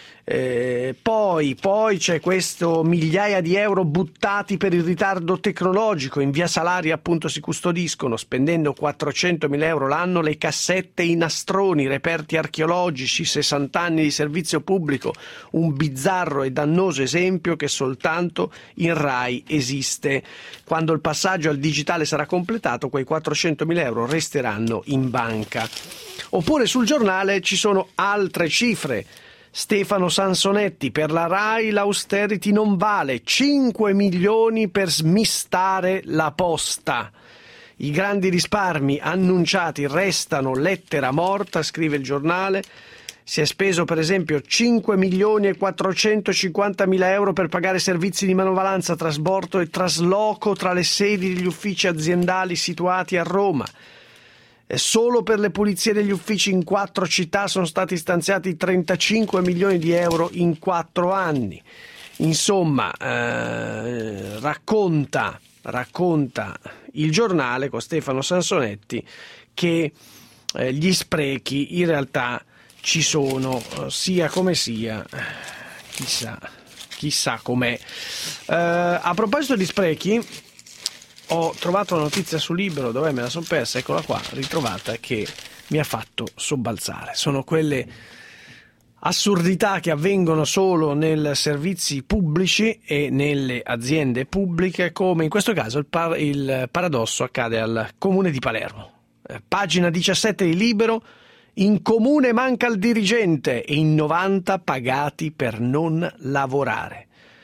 D: Eh, poi, poi c'è questo migliaia di euro buttati per il ritardo tecnologico. In via Salaria appunto si custodiscono, spendendo quattrocentomila euro l'anno, le cassette e i nastroni, reperti archeologici, sessanta anni di servizio pubblico, un bizzarro e dannoso esempio che soltanto in RAI esiste. Quando il passaggio al digitale sarà completato, quei quattrocentomila euro resteranno in banca. Oppure sul Giornale ci sono altre cifre. Stefano Sansonetti: per la RAI l'austerity non vale, cinque milioni per smistare la posta. I grandi risparmi annunciati restano lettera morta, scrive il Giornale. Si è speso per esempio cinque milioni e quattrocentocinquantamila euro per pagare servizi di manovalanza, trasporto e trasloco tra le sedi degli uffici aziendali situati a Roma. Solo per le pulizie degli uffici in quattro città sono stati stanziati trentacinque milioni di euro in quattro anni. Insomma, eh, racconta, racconta il Giornale con Stefano Sansonetti che eh, gli sprechi in realtà ci sono, sia come sia, chissà, chissà com'è. Eh, a proposito di sprechi, ho trovato una notizia su Libero, dove me la sono persa, eccola qua, ritrovata, che mi ha fatto sobbalzare. Sono quelle assurdità che avvengono solo nei servizi pubblici e nelle aziende pubbliche, come in questo caso il, par- il paradosso accade al Comune di Palermo. Eh, pagina diciassette di Libero: in comune manca il dirigente e in novanta pagati per non lavorare.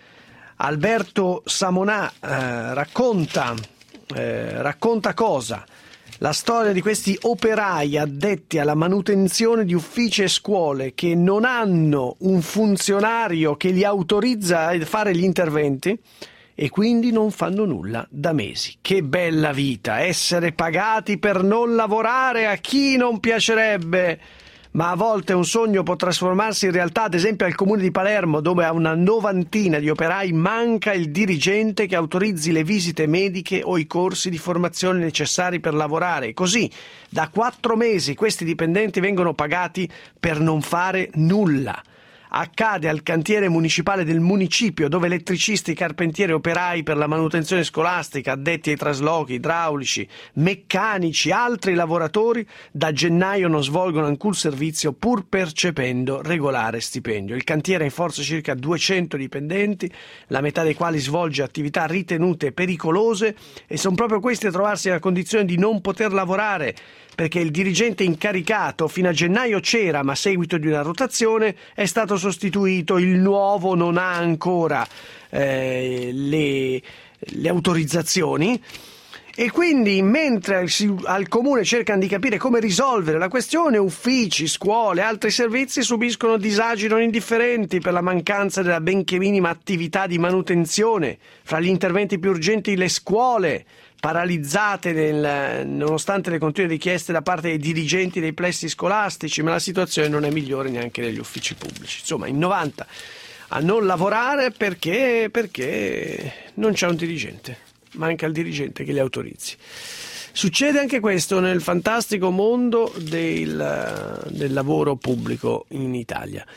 D: Alberto Samonà eh, racconta Eh, racconta cosa? La storia di questi operai addetti alla manutenzione di uffici e scuole che non hanno un funzionario che li autorizza a fare gli interventi e quindi non fanno nulla da mesi. Che bella vita, essere pagati per non lavorare, a chi non piacerebbe? Ma a volte un sogno può trasformarsi in realtà. Ad esempio al Comune di Palermo, dove a una novantina di operai manca il dirigente che autorizzi le visite mediche o i corsi di formazione necessari per lavorare. Così da quattro mesi questi dipendenti vengono pagati per non fare nulla. Accade al cantiere municipale del municipio, dove elettricisti, carpentieri, operai per la manutenzione scolastica, addetti ai traslochi, idraulici, meccanici, altri lavoratori da gennaio non svolgono alcun servizio pur percependo regolare stipendio. Il cantiere ha in forza circa duecento dipendenti, la metà dei quali svolge attività ritenute pericolose, e sono proprio questi a trovarsi nella condizione di non poter lavorare, perché il dirigente incaricato fino a gennaio c'era, ma a seguito di una rotazione è stato sostituito. Il nuovo non ha ancora eh, le, le autorizzazioni, e quindi mentre al comune cercano di capire come risolvere la questione, uffici, scuole, altri servizi subiscono disagi non indifferenti per la mancanza della benché minima attività di manutenzione. Fra gli interventi più urgenti le scuole, paralizzate nel, nonostante le continue richieste da parte dei dirigenti dei plessi scolastici, ma la situazione non è migliore neanche negli uffici pubblici. Insomma, in novanta a non lavorare perché, perché non c'è un dirigente, manca il dirigente che li autorizzi. Succede anche questo nel fantastico mondo del, del lavoro pubblico in Italia.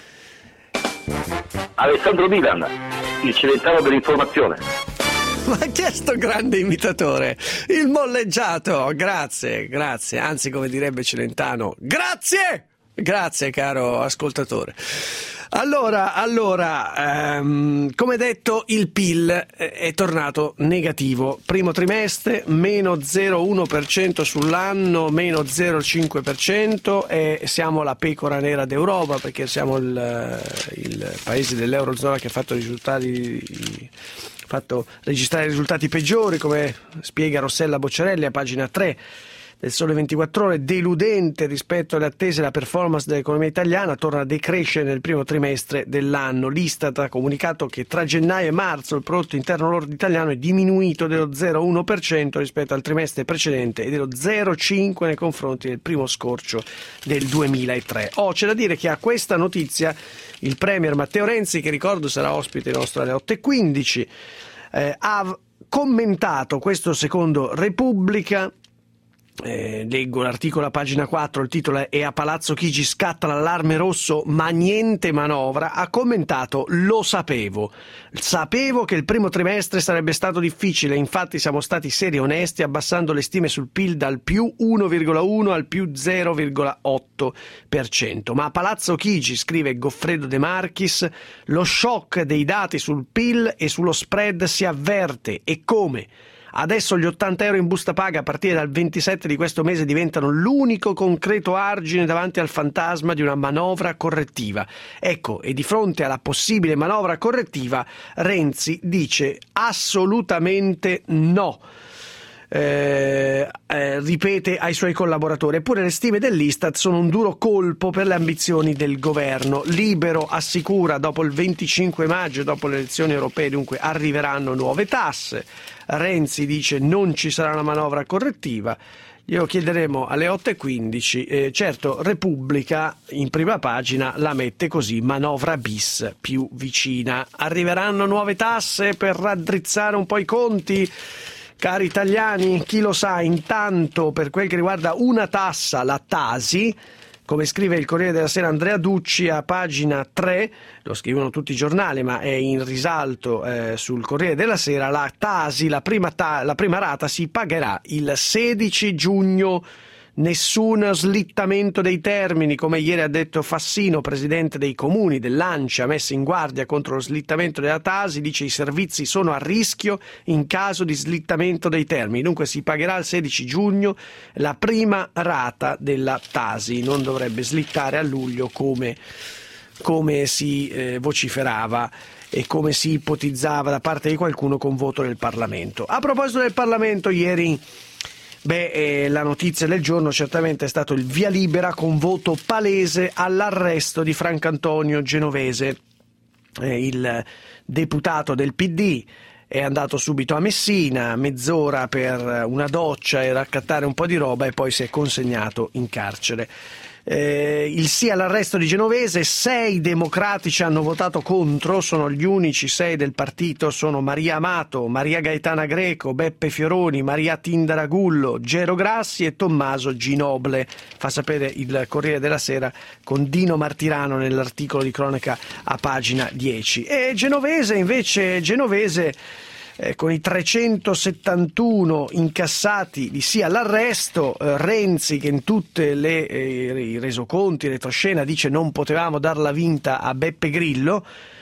O: Alessandro Milan, il Celentano dell'informazione.
D: Ma chi è sto grande imitatore? Il molleggiato, grazie, grazie, anzi come direbbe Celentano, grazie! Grazie caro ascoltatore. Allora, allora ehm, come detto, il P I L è tornato negativo. Primo trimestre meno zero virgola uno per cento sull'anno, meno zero virgola cinque per cento, e siamo la pecora nera d'Europa perché siamo il, il paese dell'Eurozona che ha fatto risultati fatto registrare risultati peggiori, come spiega Rossella Bocciarelli a pagina tre del Sole ventiquattro Ore. Deludente rispetto alle attese la performance dell'economia italiana, torna a decrescere nel primo trimestre dell'anno. L'Istat ha comunicato che tra gennaio e marzo il prodotto interno lordo italiano è diminuito dello zero virgola uno per cento rispetto al trimestre precedente e dello zero virgola cinque per cento nei confronti del primo scorcio del duemilatré. Oh, c'è da dire che a questa notizia il premier Matteo Renzi, che ricordo sarà ospite nostro alle otto e quindici, eh, ha commentato questo secondo Repubblica. Eh, leggo l'articolo a pagina quattro, il titolo è: "E a Palazzo Chigi scatta l'allarme rosso, ma niente manovra". Ha commentato: "Lo sapevo, sapevo che il primo trimestre sarebbe stato difficile, infatti siamo stati seri e onesti abbassando le stime sul P I L dal più uno virgola uno al più zero virgola otto per cento". Ma a Palazzo Chigi, scrive Goffredo De Marchis, lo shock dei dati sul P I L e sullo spread si avverte. E come? Adesso gli ottanta euro in busta paga a partire dal ventisette di questo mese diventano l'unico concreto argine davanti al fantasma di una manovra correttiva. Ecco, e di fronte alla possibile manovra correttiva Renzi dice assolutamente no. Eh, eh, ripete ai suoi collaboratori. Eppure le stime dell'Istat sono un duro colpo per le ambizioni del governo. Libero assicura dopo il venticinque maggio, dopo le elezioni europee, dunque arriveranno nuove tasse. Renzi dice non ci sarà una manovra correttiva. Glielo chiederemo alle otto e quindici. Eh, certo, Repubblica in prima pagina la mette così: manovra bis più vicina. Arriveranno nuove tasse per raddrizzare un po' i conti? Cari italiani, chi lo sa. Intanto, per quel che riguarda una tassa, la Tasi, come scrive il Corriere della Sera Andrea Ducci a pagina tre, lo scrivono tutti i giornali ma è in risalto eh, sul Corriere della Sera, la Tasi, la prima, ta- la prima rata si pagherà il sedici giugno. Nessun slittamento dei termini, come ieri ha detto Fassino, presidente dei comuni dell'ANCI, ha messo in guardia contro lo slittamento della Tasi, dice i servizi sono a rischio in caso di slittamento dei termini. Dunque si pagherà il sedici giugno la prima rata della Tasi, non dovrebbe slittare a luglio come, come si eh, vociferava e come si ipotizzava da parte di qualcuno con voto del Parlamento. A proposito del Parlamento, ieri Beh, eh, la notizia del giorno certamente è stato il via libera con voto palese all'arresto di Francantonio Genovese, eh, il deputato del P D. È andato subito a Messina, mezz'ora per una doccia e raccattare un po' di roba e poi si è consegnato in carcere. Eh, il sì all'arresto di Genovese, sei democratici hanno votato contro, sono gli unici sei del partito, sono Maria Amato, Maria Gaetana Greco, Beppe Fioroni, Maria Tindaragullo, Gero Grassi e Tommaso Ginoble, fa sapere il Corriere della Sera con Dino Martirano nell'articolo di cronaca a pagina dieci. E Genovese invece, Genovese Eh, con i trecentosettantuno incassati di sì all'arresto, eh, Renzi che in tutte le eh, i resoconti, retroscena dice non potevamo darla vinta a Beppe Grillo,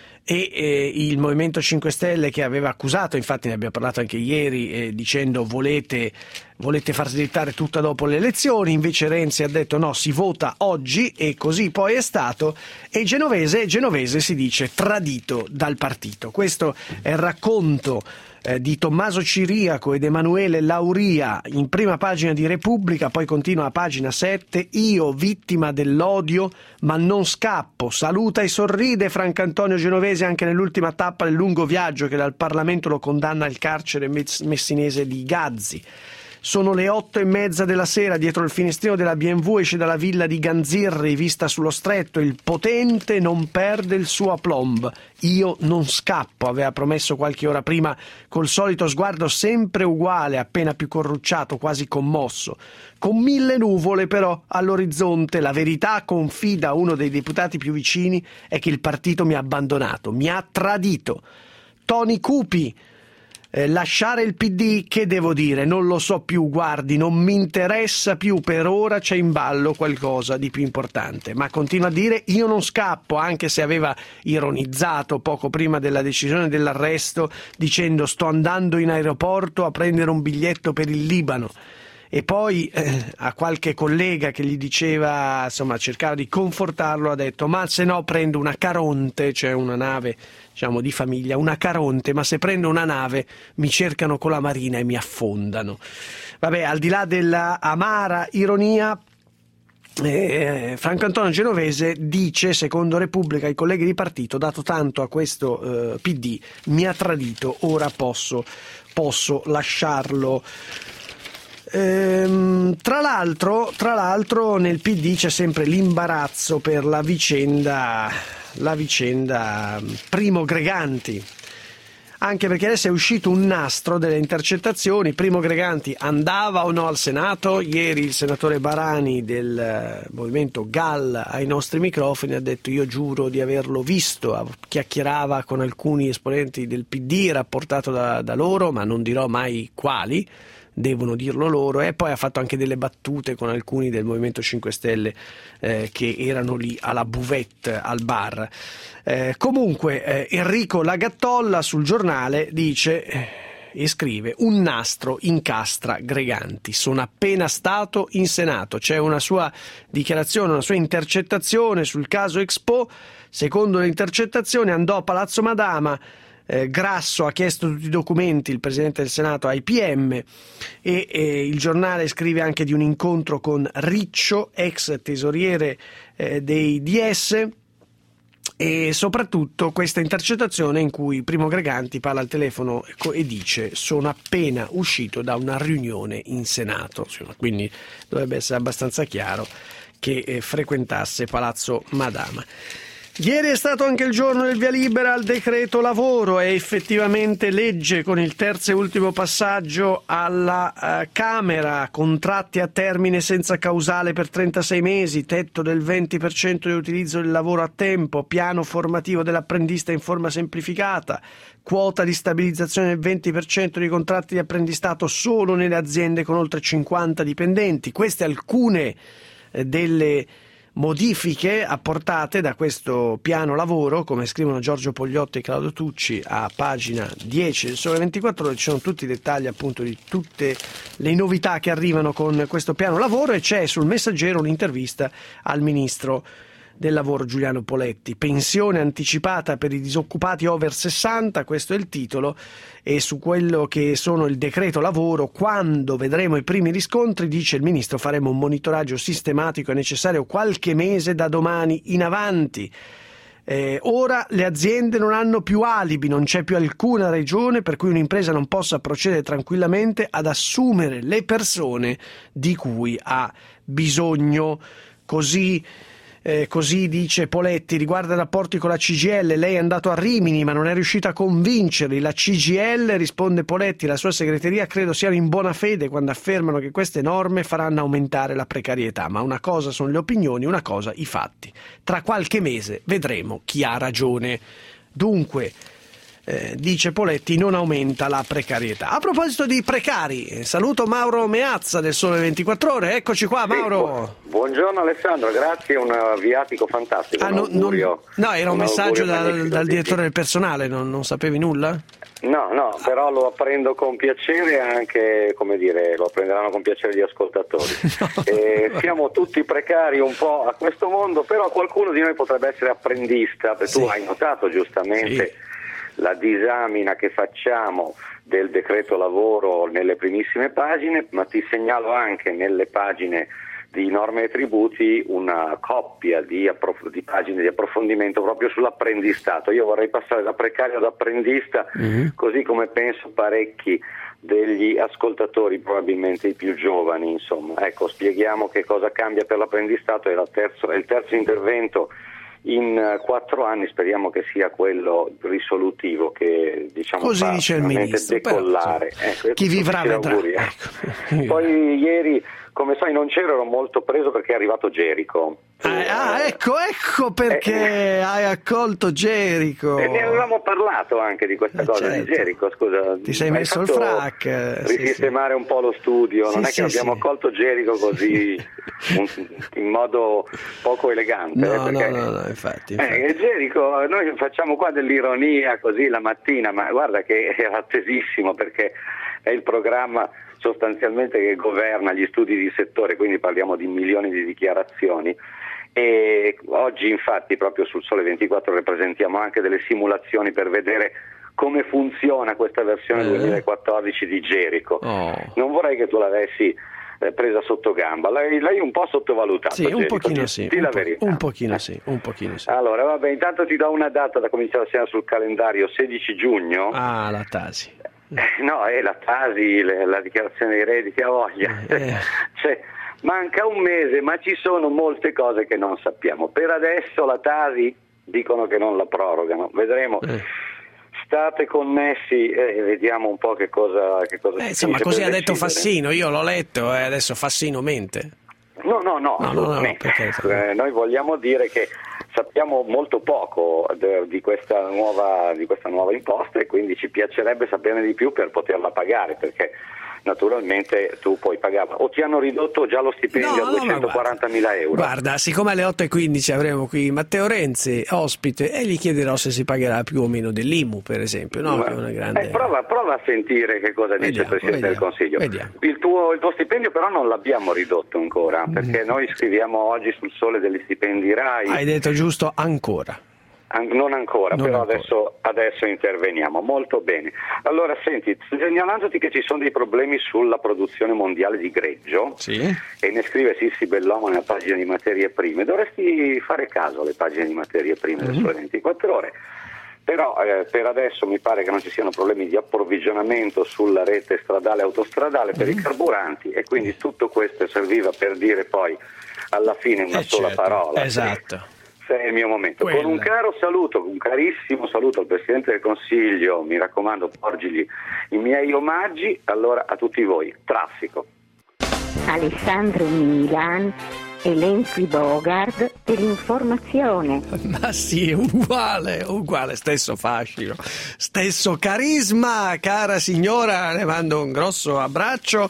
D: e eh, il Movimento cinque Stelle che aveva accusato, infatti ne abbiamo parlato anche ieri, eh, dicendo volete, volete far slittare tutto dopo le elezioni, invece Renzi ha detto no, si vota oggi, e così poi è stato, e Genovese, Genovese si dice tradito dal partito. Questo è il racconto eh, di Tommaso Ciriaco ed Emanuele Lauria in prima pagina di Repubblica, poi continua a pagina sette: io vittima dell'odio ma non scappo, saluta e sorride Francantonio Genovese anche nell'ultima tappa del lungo viaggio che dal Parlamento lo condanna al carcere messinese di Gazzi. Sono le otto e mezza della sera, dietro il finestrino della B M W esce dalla villa di Ganzirri, vista sullo stretto, il potente non perde il suo aplomb. Io non scappo, aveva promesso qualche ora prima, col solito sguardo sempre uguale, appena più corrucciato, quasi commosso. Con mille nuvole però all'orizzonte, la verità, confida uno dei deputati più vicini, è che il partito mi ha abbandonato, mi ha tradito. Toni Cupi Eh, lasciare il P D, che devo dire? Non lo so più, guardi, non mi interessa più, per ora c'è in ballo qualcosa di più importante. Ma continua a dire: io non scappo, anche se aveva ironizzato poco prima della decisione dell'arresto dicendo: sto andando in aeroporto a prendere un biglietto per il Libano. E poi eh, a qualche collega che gli diceva, insomma, cercava di confortarlo, ha detto: ma se no prendo una Caronte, cioè una nave, diciamo, di famiglia, una Caronte, ma se prendo una nave mi cercano con la Marina e mi affondano. Vabbè, al di là della amara ironia, eh, Franco Antonio Genovese dice, secondo Repubblica, i colleghi di partito, dato tanto a questo eh, P D, mi ha tradito, ora posso, posso lasciarlo. Ehm, tra l'altro, tra l'altro nel P D c'è sempre l'imbarazzo per la vicenda, la vicenda Primo Greganti, anche perché adesso è uscito un nastro delle intercettazioni. Primo Greganti andava o no al Senato? Ieri il senatore Barani del movimento G A L ai nostri microfoni ha detto: io giuro di averlo visto, chiacchierava con alcuni esponenti del P D, rapportato da, da loro, ma non dirò mai quali, devono dirlo loro. E poi ha fatto anche delle battute con alcuni del Movimento cinque Stelle eh, che erano lì alla buvette, al bar. Eh, comunque eh, Enrico Lagattolla sul Giornale dice eh, e scrive: un nastro incastra Greganti, sono appena stato in Senato. C'è una sua dichiarazione, una sua intercettazione sul caso Expo. Secondo le intercettazioni andò a Palazzo Madama, Eh, Grasso ha chiesto tutti i documenti, il Presidente del Senato, ai P M, e, e il Giornale scrive anche di un incontro con Riccio, ex tesoriere eh, dei D S, e soprattutto questa intercettazione in cui Primo Greganti parla al telefono e dice: sono appena uscito da una riunione in Senato. Quindi dovrebbe essere abbastanza chiaro che eh, frequentasse Palazzo Madama. Ieri è stato anche il giorno del via libera al decreto lavoro e effettivamente legge con il terzo e ultimo passaggio alla uh, Camera, contratti a termine senza causale per trentasei mesi, tetto del venti per cento di utilizzo del lavoro a tempo, piano formativo dell'apprendista in forma semplificata, quota di stabilizzazione del venti per cento di contratti di apprendistato solo nelle aziende con oltre cinquanta dipendenti. Queste alcune eh, delle modifiche apportate da questo piano lavoro, come scrivono Giorgio Pogliotti e Claudio Tucci a pagina dieci del Sole ventiquattro Ore. Ci sono tutti i dettagli appunto di tutte le novità che arrivano con questo piano lavoro, e c'è sul Messaggero un'intervista al ministro del lavoro Giuliano Poletti. Pensione anticipata per i disoccupati over sessanta, questo è il titolo, e su quello che sono il decreto lavoro, quando vedremo i primi riscontri, dice il ministro, faremo un monitoraggio sistematico, è necessario qualche mese da domani in avanti. Eh, ora le aziende non hanno più alibi, non c'è più alcuna ragione per cui un'impresa non possa procedere tranquillamente ad assumere le persone di cui ha bisogno. Così Eh, così dice Poletti. Riguardo ai rapporti con la C G I L, lei è andato a Rimini ma non è riuscita a convincerli. La C G I L, risponde Poletti, la sua segreteria credo siano in buona fede quando affermano che queste norme faranno aumentare la precarietà, ma una cosa sono le opinioni, una cosa i fatti. Tra qualche mese vedremo chi ha ragione. Dunque, Eh, dice Poletti, non aumenta la precarietà. A proposito di precari, saluto Mauro Meazza del Sole ventiquattro Ore. Eccoci qua, Mauro.
P: Sì, buongiorno Alessandro, grazie, un viatico fantastico.
D: Ah,
P: un
D: no,
P: augurio,
D: no, era un, un messaggio dal, dal
P: sì,
D: direttore
P: sì.
D: del personale, non, non sapevi nulla?
P: No, no, però lo apprendo con piacere, anche, come dire, lo apprenderanno con piacere gli ascoltatori. No. Eh, siamo tutti precari un po' a questo mondo, però qualcuno di noi potrebbe essere apprendista, perché sì. Tu hai notato giustamente sì. la disamina che facciamo del decreto lavoro nelle primissime pagine, ma ti segnalo anche nelle pagine di norme e tributi una coppia di, approf- di pagine di approfondimento proprio sull'apprendistato. Io vorrei passare da precario ad apprendista, mm-hmm. così come penso parecchi degli ascoltatori, probabilmente i più giovani, insomma. Ecco, spieghiamo che cosa cambia per l'apprendistato, è, la terzo, è il terzo intervento in quattro anni speriamo che sia quello risolutivo che diciamo
D: così
P: fa
D: dice il ministro,
P: decollare.
D: Però,
P: ecco,
D: chi vivrà vedrà. Ecco.
P: Poi ieri, come sai, non c'ero, ero molto preso perché è arrivato Gerico.
D: Ah, ah, ecco, ecco perché eh, hai accolto Gerico.
P: E ne avevamo parlato anche di questa
D: eh,
P: cosa
D: certo.
P: di Gerico, scusa.
D: Ti sei messo il frac.
P: Risistemare sì, sì. un po' lo studio, non sì, è che sì, abbiamo sì. accolto Gerico così un, in modo poco elegante.
D: No,
P: eh, perché,
D: no, no, no, infatti. infatti.
P: Eh, Gerico, noi facciamo qua dell'ironia così la mattina, ma guarda che è attesissimo perché è il programma sostanzialmente che governa gli studi di settore, quindi parliamo di milioni di dichiarazioni. E oggi infatti proprio sul Sole ventiquattro Ore presentiamo anche delle simulazioni per vedere come funziona questa versione eh. duemilaquattordici di Gerico. Oh. Non vorrei che tu l'avessi eh, presa sotto gamba, l'hai, l'hai un po' sottovalutato.
D: Sì, un
P: Gerico,
D: pochino
P: di,
D: sì,
P: di
D: un,
P: la
D: po-
P: verità.
D: un pochino sì, un pochino sì.
P: Allora, vabbè, intanto ti do una data da cominciare a segnare sul calendario, sedici giugno.
D: Ah, la Tasi.
P: Eh, no, è la Tasi, le, la dichiarazione dei redditi a voglia. Eh. cioè, manca un mese, ma ci sono molte cose che non sappiamo. Per adesso la Tasi dicono che non la prorogano, vedremo. Eh. State connessi e vediamo un po' che cosa che cosa
D: eh, insomma, così ha detto Fassino, io l'ho letto e eh, adesso Fassino mente.
P: No, no, no,
D: no, no, no perché...
P: eh, noi vogliamo dire che sappiamo molto poco de, di questa nuova di questa nuova imposta e quindi ci piacerebbe saperne di più per poterla pagare, perché naturalmente tu puoi pagare, o ti hanno ridotto già lo stipendio no, a duecentoquarantamila
D: no,
P: euro.
D: Guarda, siccome alle otto e quindici avremo qui Matteo Renzi ospite e gli chiederò se si pagherà più o meno dell'I M U, per esempio, no?
P: Ma,
D: che è una grande...
P: eh, prova, prova a sentire che cosa dice
D: vediamo,
P: il Presidente
D: vediamo,
P: del Consiglio.
D: Vediamo.
P: Il tuo, il tuo stipendio però non l'abbiamo ridotto ancora, perché mm. noi scriviamo oggi sul Sole degli stipendi RAI.
D: Hai detto giusto ancora.
P: An- non ancora,
D: non
P: però
D: ancora.
P: Adesso, adesso interveniamo. Molto bene. Allora, senti, segnalandoti che ci sono dei problemi sulla produzione mondiale di greggio,
D: sì.
P: e ne scrive Sissi Bellomo nella pagina di materie prime, dovresti fare caso alle pagine di materie prime mm-hmm. del Sole ventiquattro Ore. Però eh, per adesso mi pare che non ci siano problemi di approvvigionamento sulla rete stradale e autostradale per mm-hmm. i carburanti, e quindi tutto questo serviva per dire poi alla fine una
D: eh
P: sola
D: certo.
P: parola.
D: Esatto.
P: Se è il mio momento.
D: Quella.
P: Con un caro saluto, un carissimo saluto al Presidente del Consiglio, mi raccomando, porgigli i miei omaggi. Allora a tutti voi, traffico.
J: Alessandro Milan e Lenzi Bogart dell'informazione.
D: Ma sì, uguale, uguale, stesso fascino, stesso carisma, cara signora, le mando un grosso abbraccio.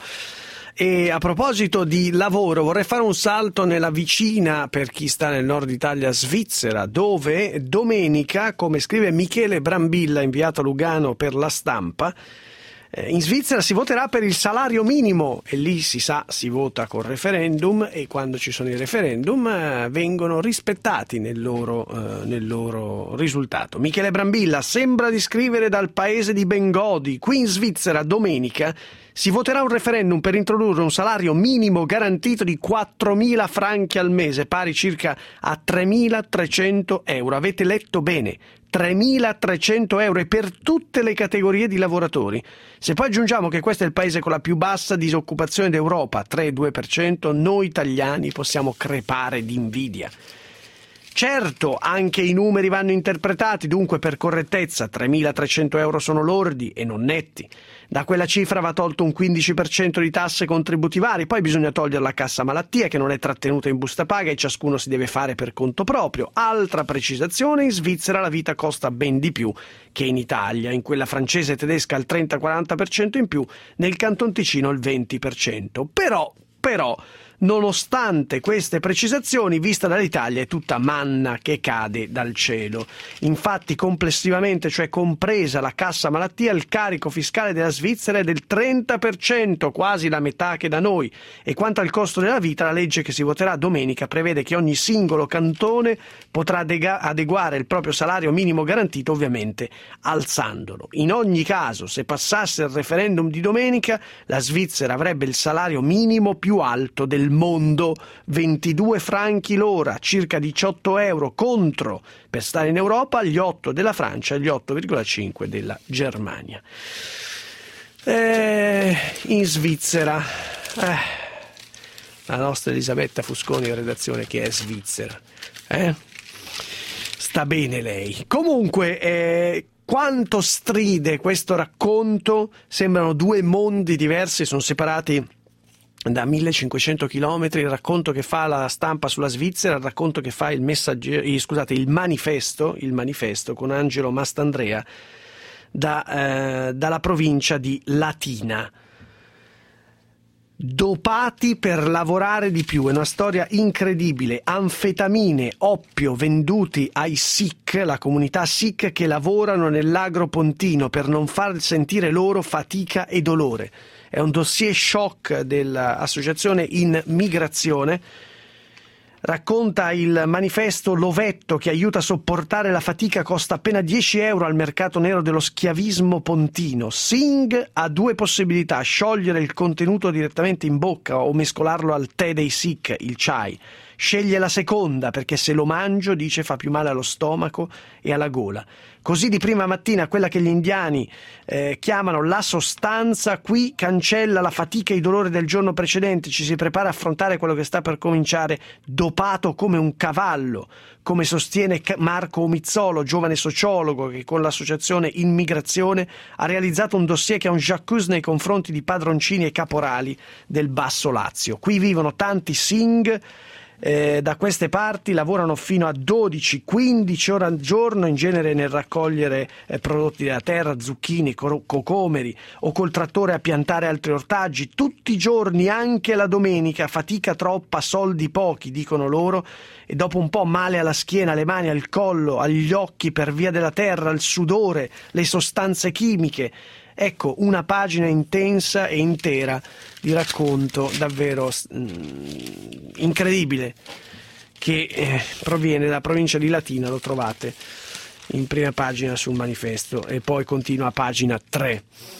D: E a proposito di lavoro, vorrei fare un salto nella vicina, per chi sta nel nord Italia, Svizzera, dove domenica, come scrive Michele Brambilla, inviato a Lugano per La Stampa, in Svizzera si voterà per il salario minimo e lì si sa si vota col referendum, e quando ci sono i referendum eh, vengono rispettati nel loro, eh, nel loro risultato. Michele Brambilla sembra di scrivere dal paese di Bengodi. Qui in Svizzera domenica si voterà un referendum per introdurre un salario minimo garantito di quattromila franchi al mese, pari circa a tremilatrecento euro. Avete letto bene, tremilatrecento euro, e per tutte le categorie di lavoratori. Se poi aggiungiamo che questo è il paese con la più bassa disoccupazione d'Europa, tre virgola due per cento, noi italiani possiamo crepare di invidia. Certo, anche i numeri vanno interpretati, dunque per correttezza tremilatrecento euro sono lordi e non netti. Da quella cifra va tolto un quindici per cento di tasse e contributi vari, poi bisogna togliere la cassa malattia che non è trattenuta in busta paga e ciascuno si deve fare per conto proprio. Altra precisazione, in Svizzera la vita costa ben di più che in Italia, in quella francese e tedesca il trenta quaranta per cento in più, nel Canton Ticino il venti per cento. Però, però... Nonostante queste precisazioni, vista dall'Italia è tutta manna che cade dal cielo. Infatti complessivamente, cioè compresa la cassa malattia, il carico fiscale della Svizzera è del trenta per cento, quasi la metà che da noi. E quanto al costo della vita, la legge che si voterà domenica prevede che ogni singolo cantone potrà adega- adeguare il proprio salario minimo garantito, ovviamente alzandolo. In ogni caso, se passasse il referendum di domenica, la Svizzera avrebbe il salario minimo più alto del mondo, ventidue franchi l'ora, circa diciotto euro, contro, per stare in Europa, gli otto della Francia e gli otto virgola cinque della Germania. Eh, in Svizzera, eh, la nostra Elisabetta Fusconi in redazione che è svizzera. Eh? sta bene lei. Comunque, eh, quanto stride questo racconto, sembrano due mondi diversi, sono separati da millecinquecento chilometri, il racconto che fa la Stampa sulla Svizzera, il racconto che fa il messaggero, eh, scusate, il manifesto, il manifesto con Angelo Mastandrea da, eh, dalla provincia di Latina. Dopati per lavorare di più, è una storia incredibile. Anfetamine, oppio venduti ai Sikh, la comunità Sikh che lavorano nell'agropontino per non far sentire loro fatica e dolore. È un dossier shock dell'associazione In Migrazione. Racconta il manifesto l'ovetto che aiuta a sopportare la fatica costa appena dieci euro al mercato nero dello schiavismo pontino. Singh ha due possibilità: sciogliere il contenuto direttamente in bocca o mescolarlo al tè dei Sikh, il chai. Sceglie la seconda perché se lo mangio, dice, fa più male allo stomaco e alla gola. Così di prima mattina quella che gli indiani eh, chiamano la sostanza, qui cancella la fatica e i dolori del giorno precedente, ci si prepara a affrontare quello che sta per cominciare dopato come un cavallo, come sostiene Marco Omizzolo, giovane sociologo che con l'associazione In Migrazione ha realizzato un dossier che ha un j'accuse nei confronti di padroncini e caporali del Basso Lazio. Qui vivono tanti Singh. Eh, da queste parti lavorano fino a dodici quindici ore al giorno, in genere nel raccogliere eh, prodotti della terra, zucchini, cor- cocomeri o col trattore a piantare altri ortaggi, tutti i giorni, anche la domenica, fatica troppa, soldi pochi, dicono loro, e dopo un po' male alla schiena, alle mani, al collo, agli occhi per via della terra, il sudore, le sostanze chimiche. Ecco, una pagina intensa e intera di racconto davvero mh, incredibile che eh, proviene dalla provincia di Latina, lo trovate in prima pagina sul manifesto e poi continua a pagina tre.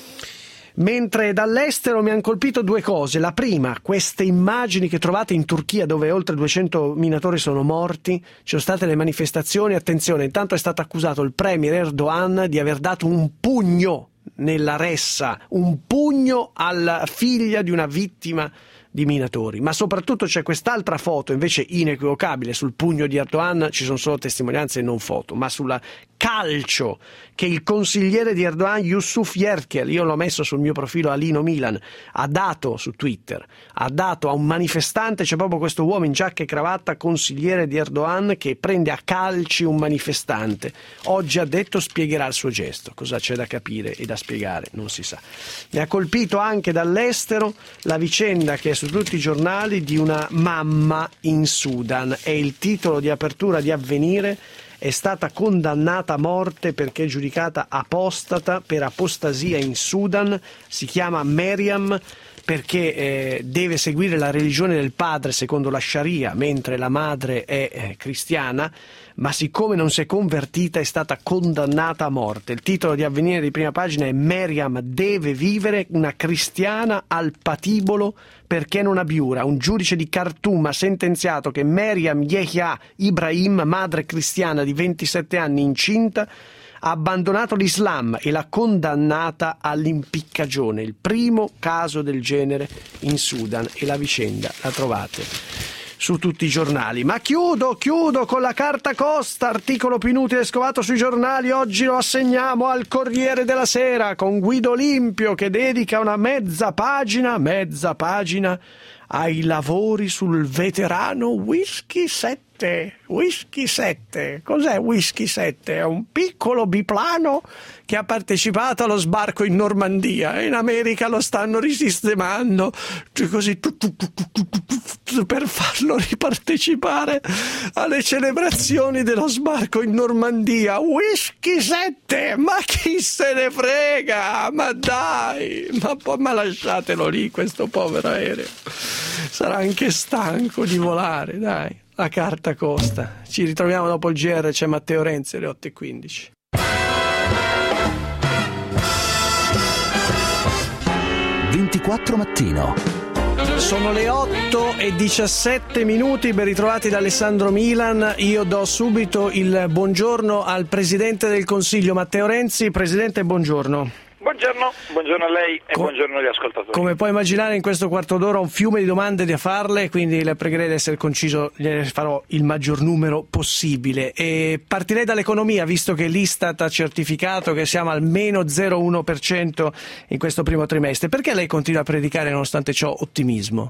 D: Mentre dall'estero mi hanno colpito due cose. La prima, queste immagini che trovate in Turchia dove oltre duecento minatori sono morti, ci sono state le manifestazioni, attenzione, intanto è stato accusato il premier Erdogan di aver dato un pugno nella ressa, un pugno alla figlia di una vittima di minatori, ma soprattutto c'è quest'altra foto invece inequivocabile. Sul pugno di Erdogan ci sono solo testimonianze e non foto, ma sulla calcio che il consigliere di Erdogan Yusuf Yerkel, io l'ho messo sul mio profilo Alino Milan, ha dato su Twitter, ha dato a un manifestante. C'è proprio questo uomo in giacca e cravatta, consigliere di Erdogan, che prende a calci un manifestante. Oggi ha detto spiegherà il suo gesto, cosa c'è da capire e da spiegare non si sa. Mi ha colpito anche dall'estero la vicenda che è su tutti i giornali di una mamma in Sudan, è il titolo di apertura di Avvenire. È stata condannata a morte perché giudicata apostata per apostasia in Sudan. Si chiama Meriam perché eh, deve seguire la religione del padre secondo la Sharia, mentre la madre è eh, cristiana, ma siccome non si è convertita è stata condannata a morte. Il titolo di Avvenire di prima pagina è Meriam deve vivere, una cristiana al patibolo perché non abiura. Un giudice di Khartoum ha sentenziato che Meriam Yehya Ibrahim, madre cristiana di ventisette anni incinta, ha abbandonato l'Islam e l'ha condannata all'impiccagione. Il primo caso del genere in Sudan, e la vicenda la trovate su tutti i giornali. Ma chiudo, chiudo con la carta costa, articolo più inutile scovato sui giornali. Oggi lo assegniamo al Corriere della Sera con Guido Olimpio che dedica una mezza pagina, mezza pagina ai lavori sul veterano Whisky sette. Whisky sette. Cos'è Whisky sette? È un piccolo biplano che ha partecipato allo sbarco in Normandia e in America lo stanno risistemando così per farlo ripartecipare alle celebrazioni dello sbarco in Normandia. Whisky sette, ma chi se ne frega? Ma dai, ma, ma lasciatelo lì questo povero aereo, sarà anche stanco di volare, dai. La carta costa. Ci ritroviamo dopo il G R, c'è Matteo Renzi alle otto e quindici.
A: ventiquattro mattino.
D: Sono le otto e diciassette minuti, ben ritrovati da Alessandro Milan. Io do subito il buongiorno al Presidente del Consiglio Matteo Renzi. Presidente, buongiorno.
Q: Buongiorno, buongiorno a lei e
D: Com-
Q: buongiorno agli ascoltatori.
D: Come puoi immaginare, in questo quarto d'ora ho un fiume di domande da farle, quindi le pregherei di essere conciso, gliene farò il maggior numero possibile. E partirei dall'economia, visto che l'Istat ha certificato che siamo al meno zero virgola uno per cento in questo primo trimestre. Perché lei continua a predicare, nonostante ciò, ottimismo?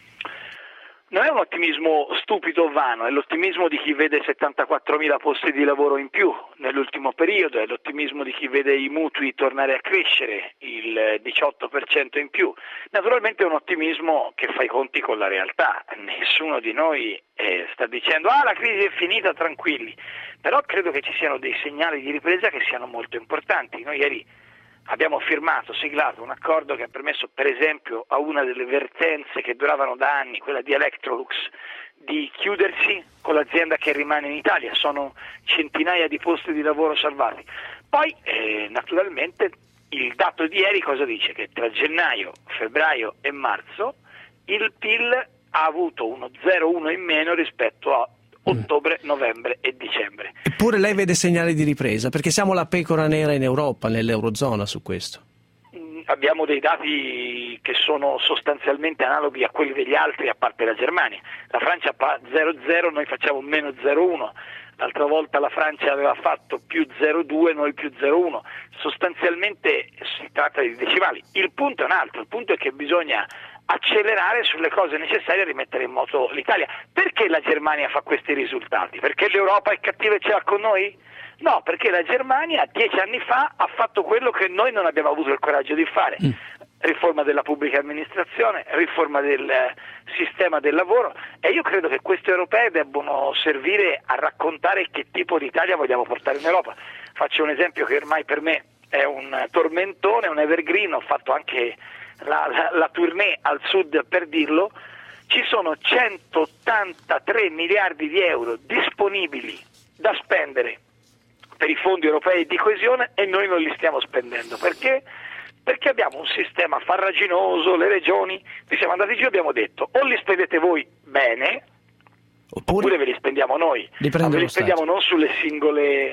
Q: Non è un ottimismo stupido o vano, è l'ottimismo di chi vede settantaquattromila posti di lavoro in più nell'ultimo periodo, è l'ottimismo di chi vede i mutui tornare a crescere, il diciotto per cento in più. Naturalmente è un ottimismo che fa i conti con la realtà, nessuno di noi eh, sta dicendo ah la crisi è finita, tranquilli, però credo che ci siano dei segnali di ripresa che siano molto importanti. Noi ieri abbiamo firmato, siglato un accordo che ha permesso per esempio a una delle vertenze che duravano da anni, quella di Electrolux, di chiudersi con l'azienda che rimane in Italia. Sono centinaia di posti di lavoro salvati. Poi eh, naturalmente il dato di ieri cosa dice? Che tra gennaio, febbraio e marzo il P I L ha avuto uno zero virgola uno in meno rispetto a ottobre, novembre e dicembre.
D: Eppure lei vede segnali di ripresa, perché siamo la pecora nera in Europa, nell'Eurozona, su questo.
Q: Abbiamo dei dati che sono sostanzialmente analoghi a quelli degli altri, a parte la Germania. La Francia fa zero virgola zero, noi facciamo meno zero virgola uno. L'altra volta la Francia aveva fatto più zero virgola due, noi più zero virgola uno. Sostanzialmente si tratta di decimali. Il punto è un altro, il punto è che bisogna accelerare sulle cose necessarie a rimettere in moto l'Italia. Perché la Germania fa questi risultati? Perché l'Europa è cattiva e ce l'ha con noi? No, perché la Germania dieci anni fa ha fatto quello che noi non abbiamo avuto il coraggio di fare. Mm. Riforma della pubblica amministrazione, riforma del eh, sistema del lavoro, e io credo che queste europee debbano servire a raccontare che tipo di Italia vogliamo portare in Europa. Faccio un esempio che ormai per me è un tormentone, un evergreen, ho fatto anche La, la, la tournée al sud per dirlo. Ci sono centottantatré miliardi di euro disponibili da spendere per i fondi europei di coesione e noi non li stiamo spendendo. Perché? Perché abbiamo un sistema farraginoso, le regioni, noi siamo andati giù e abbiamo detto o li spendete voi bene oppure, oppure ve li spendiamo noi, ma ve li spendiamo non sulle singole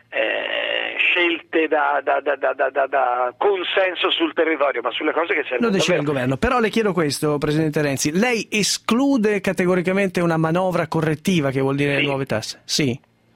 Q: Eh, scelte da, da, da, da, da, da consenso sul territorio, ma sulle cose che servono.
D: Lo decide il governo. Però le chiedo questo, Presidente Renzi, lei esclude categoricamente una manovra correttiva, che vuol dire sì. nuove tasse? Sì.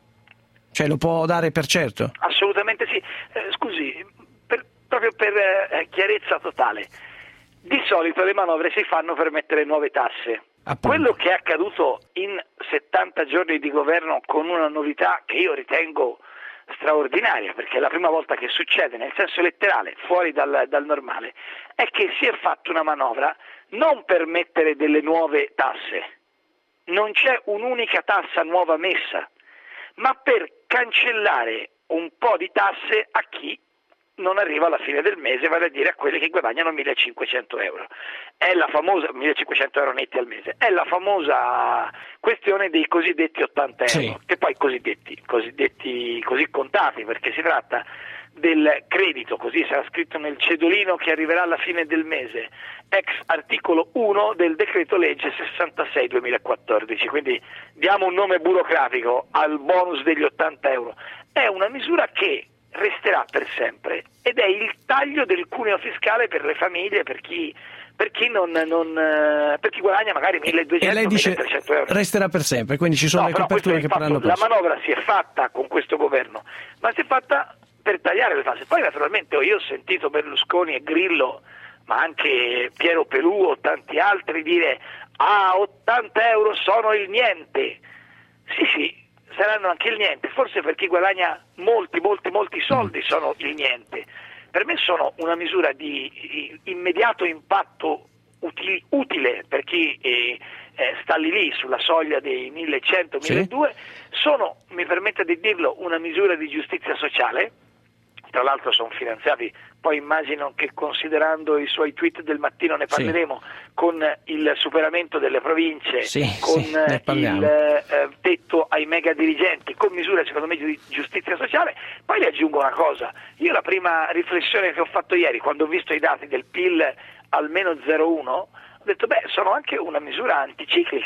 D: Cioè lo può dare per certo?
Q: Assolutamente sì. Eh, scusi, per, proprio per eh, chiarezza totale, di solito le manovre si fanno per mettere nuove tasse. Appunto. Quello che è accaduto in settanta giorni di governo, con una novità che io ritengo straordinaria, perché è la prima volta che succede nel senso letterale, fuori dal, dal normale, è che si è fatta una manovra non per mettere delle nuove tasse, non c'è un'unica tassa nuova messa, ma per cancellare un po' di tasse a chi non arriva alla fine del mese, vale a dire a quelli che guadagnano millecinquecento euro. È la famosa millecinquecento euro netti al mese, è la famosa questione dei cosiddetti ottanta euro, sì. Che poi cosiddetti, cosiddetti così contati, perché si tratta del credito, così sarà scritto nel cedolino che arriverà alla fine del mese, ex articolo uno del decreto legge sessantasei duemilaquattordici, quindi diamo un nome burocratico al bonus degli ottanta euro. È una misura che resterà per sempre ed è il taglio del cuneo fiscale per le famiglie, per chi, per chi, non, non, per chi guadagna magari milleduecento,
D: e lei dice
Q: milletrecento euro.
D: Resterà per sempre, quindi ci sono
Q: no,
D: le coperture che potranno
Q: La manovra si è fatta con questo governo, ma si è fatta per tagliare le tasse. Poi naturalmente io ho sentito Berlusconi e Grillo, ma anche Piero Pelù o tanti altri dire ah, ottanta euro sono il niente. Sì, sì, saranno anche il niente, forse per chi guadagna molti, molti, molti soldi sono il niente. Per me sono una misura di immediato impatto utili, utile per chi eh, eh, sta lì lì sulla soglia dei millecento milleduecento, sì. Sono, mi permette di dirlo, una misura di giustizia sociale. Tra l'altro sono finanziati, poi immagino che considerando i suoi tweet del mattino ne parleremo, sì. Con il superamento delle province,
D: sì,
Q: con
D: sì,
Q: il eh, tetto ai mega dirigenti, con misure secondo me di giustizia sociale. Poi le aggiungo una cosa, io la prima riflessione che ho fatto ieri quando ho visto i dati del P I L almeno zero virgola uno, ho detto beh, sono anche una misura anticiclica.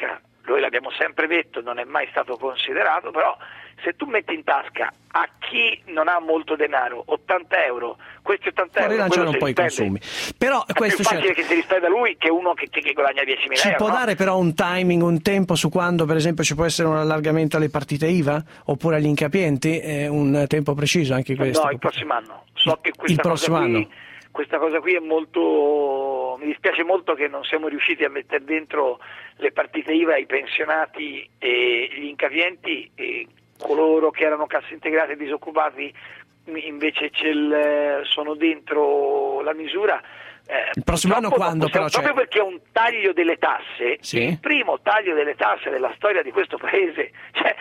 Q: noi l'abbiamo sempre detto, non è mai stato considerato, però se tu metti in tasca a chi non ha molto denaro ottanta euro, questi ottanta euro
D: rilanciano un po' i consumi. Però
Q: è
D: questo
Q: più facile
D: certo,
Q: che si rispenda lui che uno che, che, che guadagna diecimila
D: ci
Q: euro.
D: può
Q: no?
D: dare però un timing, un tempo su quando per esempio ci può essere un allargamento alle partite I V A oppure agli incapienti, eh, un tempo preciso anche questo?
Q: No, il prossimo anno. So che questa
D: il prossimo
Q: cosa qui,
D: anno.
Q: Questa cosa qui è molto, mi dispiace molto che non siamo riusciti a mettere dentro le partite I V A ai pensionati e gli incapienti, e coloro che erano cassa integrati e disoccupati invece ce l, sono dentro la misura. Eh,
D: il prossimo anno quando
Q: possiamo,
D: però
Q: proprio
D: c'è...
Q: perché è un taglio delle tasse,
D: sì?
Q: Il primo taglio delle tasse della storia di questo paese, cioè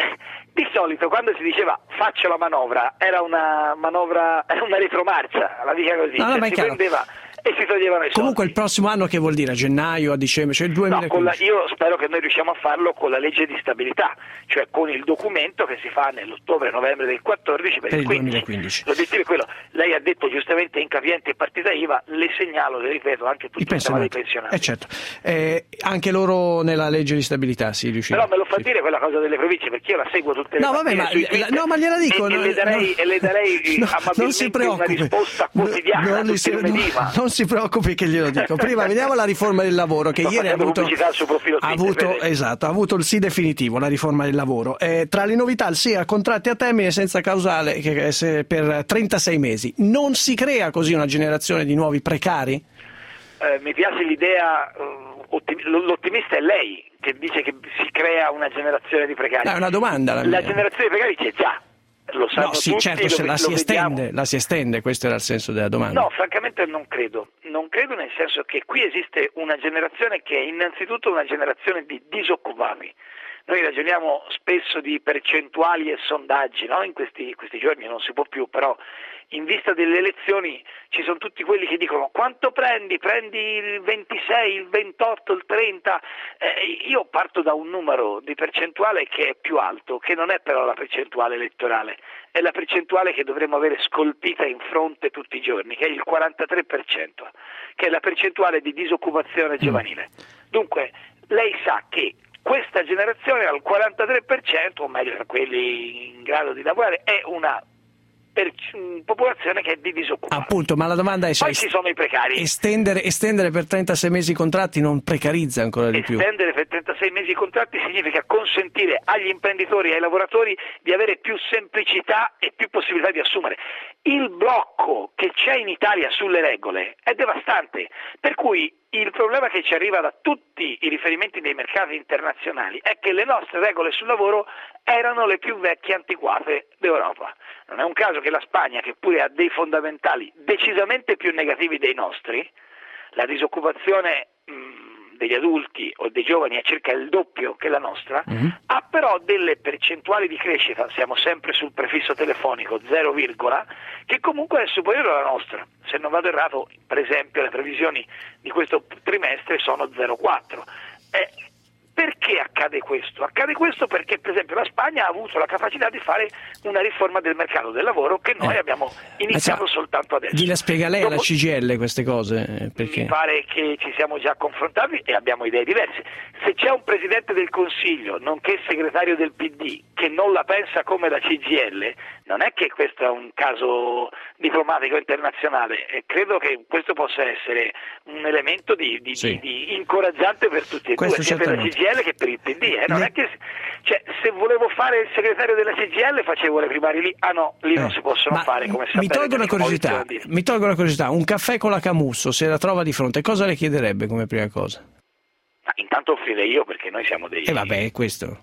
Q: di solito quando si diceva faccio la manovra era una manovra, era una retromarcia, la dica così,
D: no, no,
Q: cioè, si prendeva e si toglievano i soldi.
D: Comunque il prossimo anno che vuol dire? A gennaio, a dicembre, cioè il duemilaquindici?
Q: No, con la, io spero che noi riusciamo a farlo con la legge di stabilità, cioè con il documento che si fa nell'ottobre-novembre del quattordici per,
D: per il
Q: quindici.
D: duemilaquindici.
Q: L'obiettivo è quello. Lei ha detto giustamente incapienti e partita I V A, le segnalo, le ripeto, anche tutto il tema dei pensionati.
D: Eh certo, eh, anche loro nella legge di stabilità si riuscirà.
Q: Però me lo fa sì. dire quella cosa delle province, perché io la seguo tutte le
D: no, vabbè, ma,
Q: sui
D: la, no, ma gliela dico.
Q: E,
D: no,
Q: e le darei,
D: no,
Q: e le darei
D: no,
Q: amabilmente
D: non si
Q: una risposta quotidiana
D: no,
Q: a tutti
D: si,
Q: i lunedì, ma...
D: non si preoccupi che glielo dico. Prima vediamo la riforma del lavoro che
Q: Sto
D: ieri ha avuto, ha avuto, esatto, ha avuto il sì definitivo, la riforma del lavoro. Eh, tra le novità il sì a contratti a termine senza causale che, se, per trentasei mesi. Non si crea così una generazione di nuovi precari?
Q: Eh, mi piace l'idea, uh, ottim- l'ottimista è lei che dice che si crea una generazione di precari.
D: È una domanda. La,
Q: la generazione di precari c'è già. Lo sanno
D: no, sì,
Q: tutti,
D: certo,
Q: lo,
D: se la,
Q: lo
D: si estende, la si estende, questo era il senso della domanda.
Q: No, francamente non credo, non credo nel senso che qui esiste una generazione che è innanzitutto una generazione di disoccupati. Noi ragioniamo spesso di percentuali e sondaggi, no? In questi, questi giorni non si può più, però in vista delle elezioni ci sono tutti quelli che dicono quanto prendi? Prendi il ventisei, il ventotto, il trenta? Eh, io parto da un numero di percentuale che è più alto, che non è però la percentuale elettorale, è la percentuale che dovremmo avere scolpita in fronte tutti i giorni, che è il quarantatré per cento, che è la percentuale di disoccupazione giovanile. Dunque, lei sa che questa generazione al quarantatré per cento, o meglio tra quelli in grado di lavorare, è una per popolazione che è di disoccupati.
D: Appunto, ma la domanda è se
Q: poi ci sono i precari.
D: Estendere, estendere per trentasei mesi i contratti non precarizza ancora di più?
Q: Estendere per trentasei mesi i contratti significa consentire agli imprenditori e ai lavoratori di avere più semplicità e più possibilità di assumere. Il blocco che c'è in Italia sulle regole è devastante, per cui il problema che ci arriva da tutti i riferimenti dei mercati internazionali è che le nostre regole sul lavoro erano le più vecchie e antiquate d'Europa. Non è un caso che la Spagna, che pure ha dei fondamentali decisamente più negativi dei nostri, la disoccupazione mh, degli adulti o dei giovani è circa il doppio che la nostra, mm-hmm. ha però delle percentuali di crescita, siamo sempre sul prefisso telefonico zero, che comunque è superiore alla nostra. Se non vado errato, per esempio, le previsioni di questo trimestre sono zero virgola quattro. Eh, Perché accade questo? Accade questo perché per esempio la Spagna ha avuto la capacità di fare una riforma del mercato del lavoro che noi eh. abbiamo iniziato
D: sa,
Q: soltanto adesso.
D: Gliela spiega lei
Q: Dopo,
D: alla C G I L queste cose? Perché?
Q: Mi pare che ci siamo già confrontati e abbiamo idee diverse. Se c'è un Presidente del Consiglio, nonché segretario del P D, che non la pensa come la C G I L, non è che questo è un caso diplomatico internazionale, e credo che questo possa essere un elemento di, di, sì. di, di incoraggiante per tutti e
D: questo
Q: due, sia per la C G I L che per il P D. Eh? Non Le... è che, cioè, se volevo fare il segretario della C G I L facevo le primarie lì, ah no, lì eh, non si possono fare, come sapete.
D: Mi tolgo una curiosità, mi tolgo una curiosità, un caffè con la Camusso, se la trova di fronte, cosa le chiederebbe come prima cosa?
Q: Ah, intanto offrire io, perché noi siamo dei...
D: E eh vabbè, questo...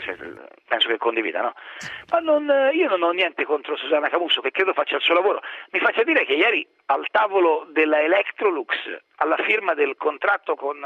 Q: penso che condivida, no? Ma non, io non ho niente contro Susanna Camusso, che credo faccia il suo lavoro. Mi faccia dire che ieri al tavolo della Electrolux, alla firma del contratto con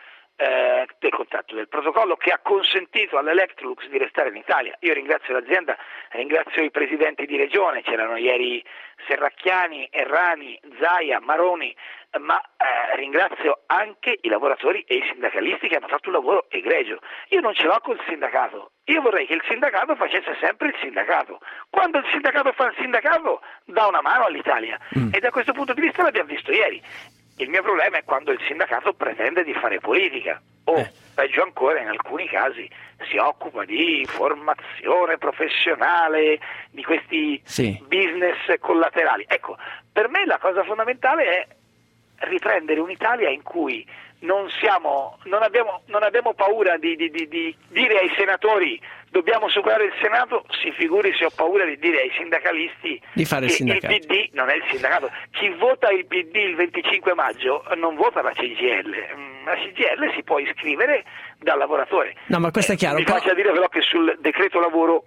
Q: eh, del contratto, del protocollo che ha consentito all'Electrolux di restare in Italia, io ringrazio l'azienda, ringrazio i presidenti di regione, c'erano ieri Serracchiani, Errani, Zaia, Maroni, ma eh, ringrazio anche i lavoratori e i sindacalisti che hanno fatto un lavoro egregio. Io non ce l'ho col sindacato, io vorrei che il sindacato facesse sempre il sindacato. Quando il sindacato fa il sindacato dà una mano all'Italia, mm. e da questo punto di vista l'abbiamo visto ieri. Il mio problema è quando il sindacato pretende di fare politica o eh. peggio ancora in alcuni casi si occupa di formazione professionale, di questi sì. business collaterali. Ecco, per me la cosa fondamentale è riprendere un'Italia in cui non siamo, non abbiamo, non abbiamo paura di, di, di, di dire ai senatori dobbiamo superare il Senato, si figuri se ho paura di dire ai sindacalisti
D: di fare
Q: che
D: il,
Q: il P D non è il sindacato. Chi vota il P D il venticinque maggio non vota la C G I L, la C G I L si può iscrivere da lavoratore.
D: No, ma questo è chiaro.
Q: Eh, mi
D: però...
Q: faccia dire però che sul decreto lavoro,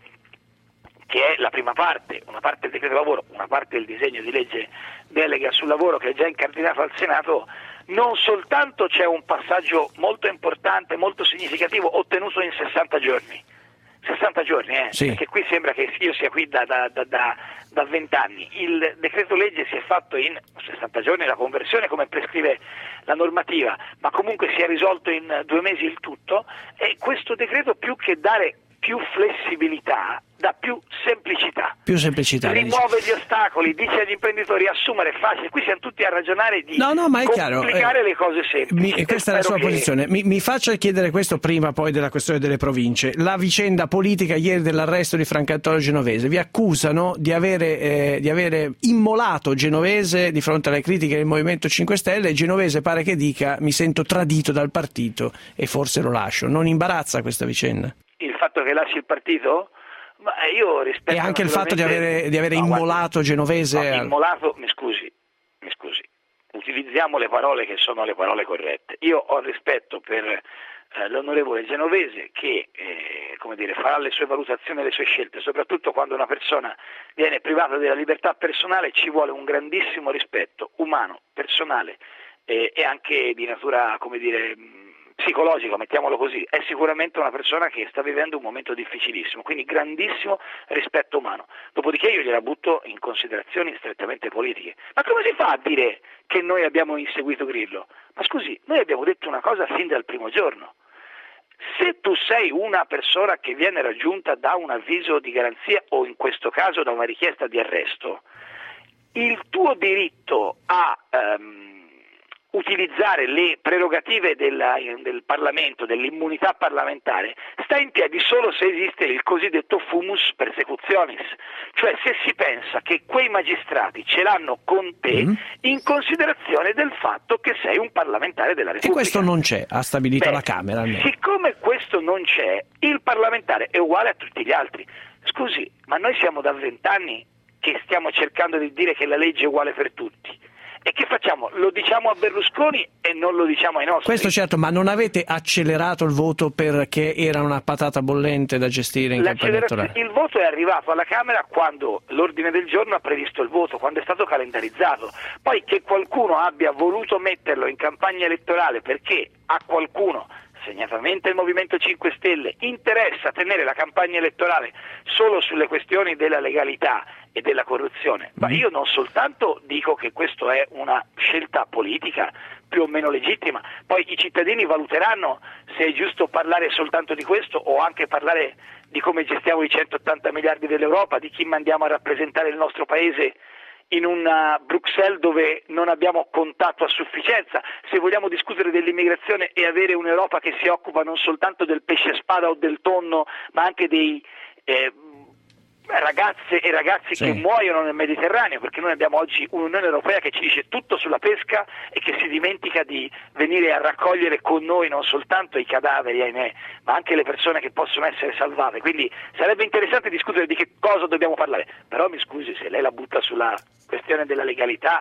Q: che è la prima parte, una parte del decreto lavoro, una parte del disegno di legge delega sul lavoro che è già incardinato al Senato, non soltanto c'è un passaggio molto importante, molto significativo ottenuto in sessanta giorni, sessanta giorni, eh,
D: sì.
Q: perché qui sembra che io sia qui da, da, da, da, da venti anni, il decreto legge si è fatto in sessanta giorni, la conversione come prescrive la normativa, ma comunque si è risolto in due mesi il tutto, e questo decreto più che dare più flessibilità dà più semplicità,
D: più semplicità
Q: rimuove gli ostacoli, dice agli imprenditori assumere è facile, qui siamo tutti a ragionare di
D: no, no, ma è
Q: complicare
D: chiaro.
Q: le cose semplici.
D: Mi, questa è la sua
Q: che...
D: posizione. Mi, mi faccia chiedere questo prima poi della questione delle province. La vicenda politica ieri dell'arresto di Francantonio Genovese, vi accusano di avere, eh, di avere immolato Genovese di fronte alle critiche del Movimento cinque Stelle, e Genovese pare che dica mi sento tradito dal partito e forse lo lascio. Non imbarazza questa vicenda?
Q: Il fatto che lasci il partito? Ma io rispetto
D: e anche il fatto di avere, di avere
Q: no,
D: immolato
Q: guarda,
D: Genovese
Q: no, immolato, mi scusi, mi scusi, utilizziamo le parole che sono le parole corrette. Io ho rispetto per eh, l'onorevole Genovese che eh, come dire, farà le sue valutazioni e le sue scelte, soprattutto quando una persona viene privata della libertà personale ci vuole un grandissimo rispetto umano, personale eh, e anche di natura, come dire, psicologico, mettiamolo così. È sicuramente una persona che sta vivendo un momento difficilissimo, quindi grandissimo rispetto umano. Dopodiché io gliela butto in considerazioni strettamente politiche. Ma come si fa a dire che noi abbiamo inseguito Grillo? Ma scusi, noi abbiamo detto una cosa fin dal primo giorno. Se tu sei una persona che viene raggiunta da un avviso di garanzia o in questo caso da una richiesta di arresto, il tuo diritto a um, utilizzare le prerogative della, del Parlamento, dell'immunità parlamentare, sta in piedi solo se esiste il cosiddetto fumus persecutionis, cioè se si pensa che quei magistrati ce l'hanno con te mm. in considerazione del fatto che sei un parlamentare della Repubblica.
D: E questo non c'è, ha stabilito
Q: Beh,
D: la Camera. Almeno.
Q: Siccome questo non c'è, il parlamentare è uguale a tutti gli altri. Scusi, ma noi siamo da vent'anni che stiamo cercando di dire che la legge è uguale per tutti. E che facciamo? Lo diciamo a Berlusconi e non lo diciamo ai nostri?
D: Questo certo, ma non avete accelerato il voto perché era una patata bollente da gestire in campagna elettorale?
Q: Il voto è arrivato alla Camera quando l'ordine del giorno ha previsto il voto, quando è stato calendarizzato. Poi che qualcuno abbia voluto metterlo in campagna elettorale perché a qualcuno, segnatamente il Movimento cinque Stelle, interessa tenere la campagna elettorale solo sulle questioni della legalità e della corruzione, ma io non soltanto dico che questo è una scelta politica più o meno legittima, poi i cittadini valuteranno se è giusto parlare soltanto di questo o anche parlare di come gestiamo i centottanta miliardi dell'Europa, di chi mandiamo a rappresentare il nostro paese in una Bruxelles dove non abbiamo contatto a sufficienza. Se vogliamo discutere dell'immigrazione e avere un'Europa che si occupa non soltanto del pesce spada o del tonno, ma anche dei eh, ragazze e ragazzi sì. che muoiono nel Mediterraneo, perché noi abbiamo oggi un'Unione Europea che ci dice tutto sulla pesca e che si dimentica di venire a raccogliere con noi non soltanto i cadaveri, ahimè, ma anche le persone che possono essere salvate. Quindi sarebbe interessante discutere di che cosa dobbiamo parlare, però mi scusi se lei la butta sulla questione della legalità.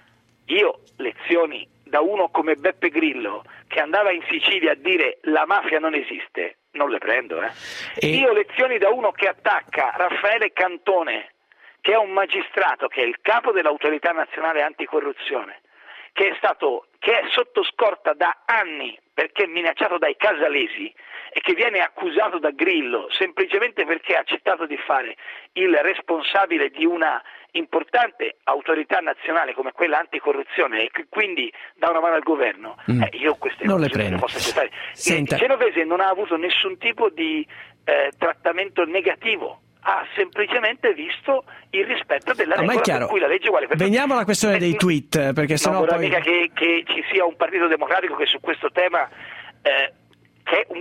Q: Io lezioni da uno come Beppe Grillo che andava in Sicilia a dire la mafia non esiste, non le prendo, eh. E... Io lezioni da uno che attacca Raffaele Cantone, che è un magistrato, che è il capo dell'Autorità Nazionale Anticorruzione, che è stato, che è sotto scorta da anni perché minacciato dai casalesi e che viene accusato da Grillo semplicemente perché ha accettato di fare il responsabile di una importante autorità nazionale come quella anticorruzione e che quindi dà una mano al governo, mm. eh, io queste
D: non
Q: cose
D: le prendo.
Q: Non le posso accettare.
D: Senta.
Q: Il Genovese non ha avuto nessun tipo di eh, trattamento negativo, ha semplicemente visto il rispetto della regola per cui la legge è uguale per tutti.
D: Veniamo alla questione dei tweet, perché sennò
Q: non vorrei
D: poi...
Q: mica che, che ci sia un partito democratico che su questo tema eh, che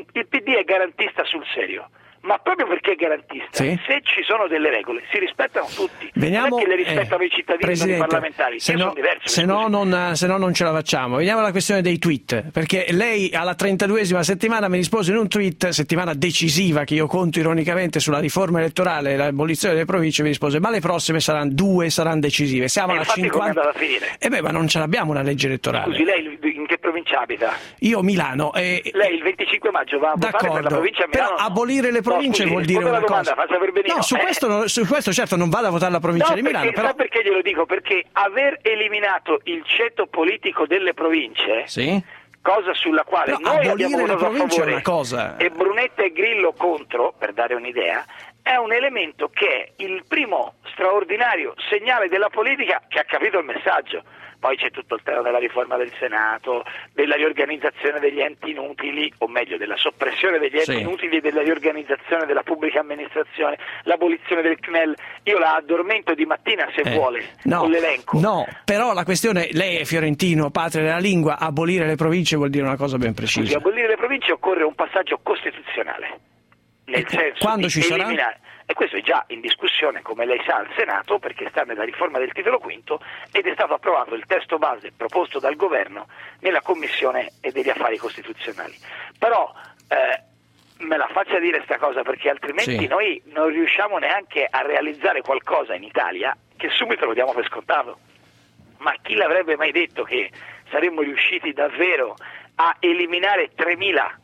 Q: il P D è garantista sul serio, ma proprio perché è garantista,
D: sì.
Q: se ci sono delle regole si rispettano tutti,
D: Veniamo,
Q: non è che le rispettano
D: eh,
Q: i cittadini
D: Presidente,
Q: e i parlamentari,
D: se
Q: io
D: no,
Q: sono diverso.
D: Se no, non, se no non ce la facciamo. Veniamo alla questione dei tweet, perché lei alla trentaduesima settimana mi rispose in un tweet, settimana decisiva che io conto ironicamente sulla riforma elettorale e l'abolizione delle province, mi rispose ma le prossime saranno due, saranno decisive, siamo
Q: e
D: alla
Q: infatti
D: cinquanta...
Q: come è andata a finire?
D: E beh, ma non ce l'abbiamo una legge elettorale.
Q: Scusi, lei in che provincia abita?
D: Io Milano. Eh,
Q: lei il venticinque maggio va a votare
D: d'accordo,
Q: per la provincia di Milano?
D: Però abolire le province
Q: no, scusi,
D: vuol dire una
Q: la domanda,
D: cosa.
Q: faccia per benino.
D: No, su,
Q: eh.
D: questo, su questo certo non vado a votare la provincia
Q: no,
D: di Milano.
Q: Perché,
D: però...
Q: Sa perché glielo dico? Perché aver eliminato il ceto politico delle province,
D: sì.
Q: cosa sulla quale
D: però
Q: noi abbiamo votato a favore
D: è una cosa.
Q: e Brunetta e Grillo contro, per dare un'idea, è un elemento che è il primo straordinario segnale della politica che ha capito il messaggio. Poi c'è tutto il tema della riforma del Senato, della riorganizzazione degli enti inutili, o meglio della soppressione degli enti
D: sì.
Q: inutili e della riorganizzazione della pubblica amministrazione, l'abolizione del C N E L. Io la addormento di mattina se
D: eh,
Q: vuole,
D: no,
Q: con l'elenco.
D: No, però la questione, lei è fiorentino, patria della lingua, abolire le province vuol dire una cosa ben precisa.
Q: Scusi, abolire le province occorre un passaggio costituzionale, nel senso
D: quando
Q: di
D: ci
Q: eliminare...
D: sarà?
Q: E questo è già in discussione, come lei sa, al Senato, perché sta nella riforma del titolo quinto ed è stato approvato il testo base proposto dal governo nella Commissione degli Affari Costituzionali. Però eh, me la faccia dire sta cosa, perché altrimenti
D: sì.
Q: noi non riusciamo neanche a realizzare qualcosa in Italia che subito lo diamo per scontato. Ma chi l'avrebbe mai detto che saremmo riusciti davvero a eliminare tremila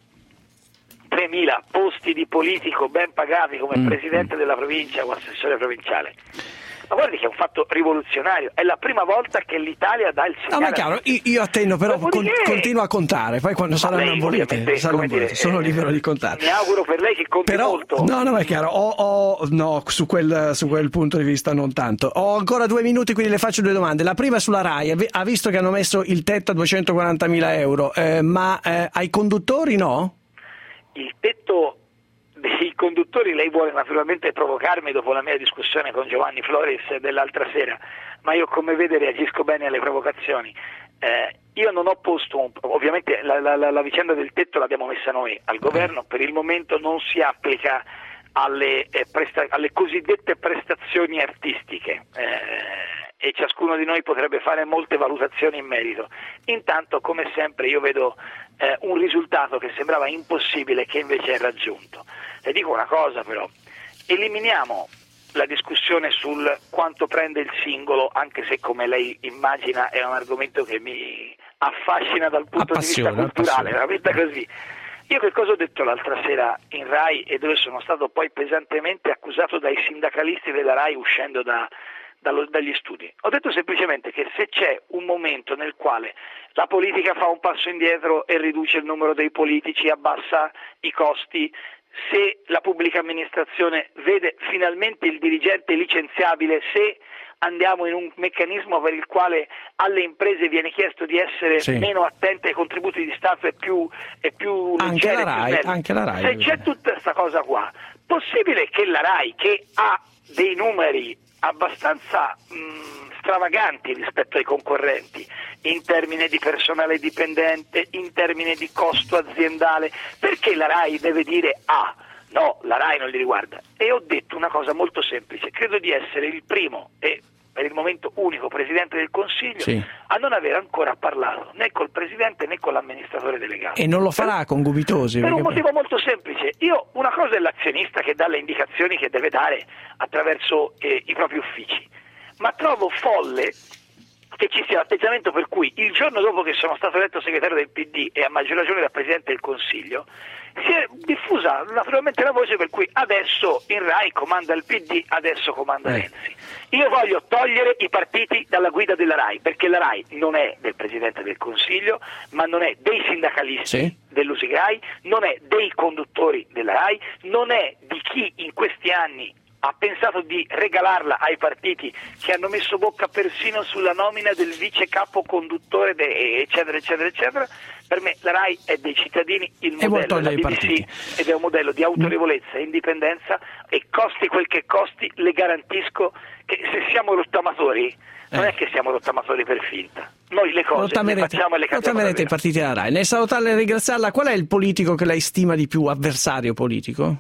Q: tremila posti di politico ben pagati come mm. presidente della provincia o assessore provinciale? Ma guardi che è un fatto rivoluzionario, è la prima volta che l'Italia dà il segnale.
D: No, ma chiaro, io, io attendo, però con, continuo a contare, poi quando saranno abolite, saranno abolite, sono libero di contare.
Q: Mi auguro per lei che conti
D: però,
Q: molto.
D: No, no, è chiaro, ho, ho, no, su quel, su quel punto di vista non tanto. Ho ancora due minuti, quindi le faccio due domande. La prima sulla RAI, ha visto che hanno messo il tetto a duecentoquarantamila euro, eh, ma eh, ai conduttori no?
Q: Il tetto dei conduttori lei vuole naturalmente provocarmi dopo la mia discussione con Giovanni Flores dell'altra sera, ma io come vede reagisco bene alle provocazioni. Eh, io non ho posto, un, ovviamente la, la, la vicenda del tetto l'abbiamo messa noi al governo, per il momento non si applica alle, eh, presta, alle cosiddette prestazioni artistiche. Eh, e ciascuno di noi potrebbe fare molte valutazioni in merito. Intanto, come sempre, io vedo eh, un risultato che sembrava impossibile che invece è raggiunto. Le dico una cosa però, eliminiamo la discussione sul quanto prende il singolo, anche se come lei immagina è un argomento che mi affascina dal punto
D: appassione,
Q: di vista culturale, veramente così. Io che cosa ho detto l'altra sera in RAI e dove sono stato poi pesantemente accusato dai sindacalisti della RAI uscendo da Dallo, dagli studi. Ho detto semplicemente che se c'è un momento nel quale la politica fa un passo indietro e riduce il numero dei politici, abbassa i costi, se la pubblica amministrazione vede finalmente il dirigente licenziabile, se andiamo in un meccanismo per il quale alle imprese viene chiesto di essere sì. meno attente ai contributi di Stato e più, e più
D: anche
Q: leggere,
D: la RAI,
Q: più
D: anche la RAI.
Q: Se c'è tutta questa cosa qua, possibile che la RAI, che ha dei numeri abbastanza mh, stravaganti rispetto ai concorrenti in termini di personale dipendente, in termini di costo aziendale, perché la RAI deve dire ah, no, la RAI non li riguarda? E ho detto una cosa molto semplice, credo di essere il primo e per il momento unico Presidente del Consiglio sì. a non aver ancora parlato né col Presidente né con l'amministratore delegato.
D: E non lo farà per, con Gubitosi?
Q: Per un motivo molto semplice. Io, una cosa è l'azionista che dà le indicazioni che deve dare attraverso eh, i propri uffici, ma trovo folle che ci sia l'atteggiamento per cui il giorno dopo che sono stato eletto segretario del P D e a maggior ragione da Presidente del Consiglio si è diffusa naturalmente la voce per cui adesso in RAI comanda il P D, adesso comanda
D: eh.
Q: Renzi. Io voglio togliere i partiti dalla guida della RAI, perché la RAI non è del Presidente del Consiglio, ma non è dei sindacalisti sì. dell'Usigrai, non è dei conduttori della RAI, non è di chi in questi anni ha pensato di regalarla ai partiti che hanno messo bocca persino sulla nomina del vice capo conduttore de, eccetera eccetera eccetera. Per me la RAI è dei cittadini, il modello della B B C ed è un modello di autorevolezza e indipendenza e costi quel che costi, le garantisco che se siamo rottamatori non
D: eh.
Q: è che siamo rottamatori per finta. noi le cose le facciamo e le cambiamo
D: i partiti della RAI. Nel salutarla e ringraziarla, qual è il politico che lei stima di più, avversario politico?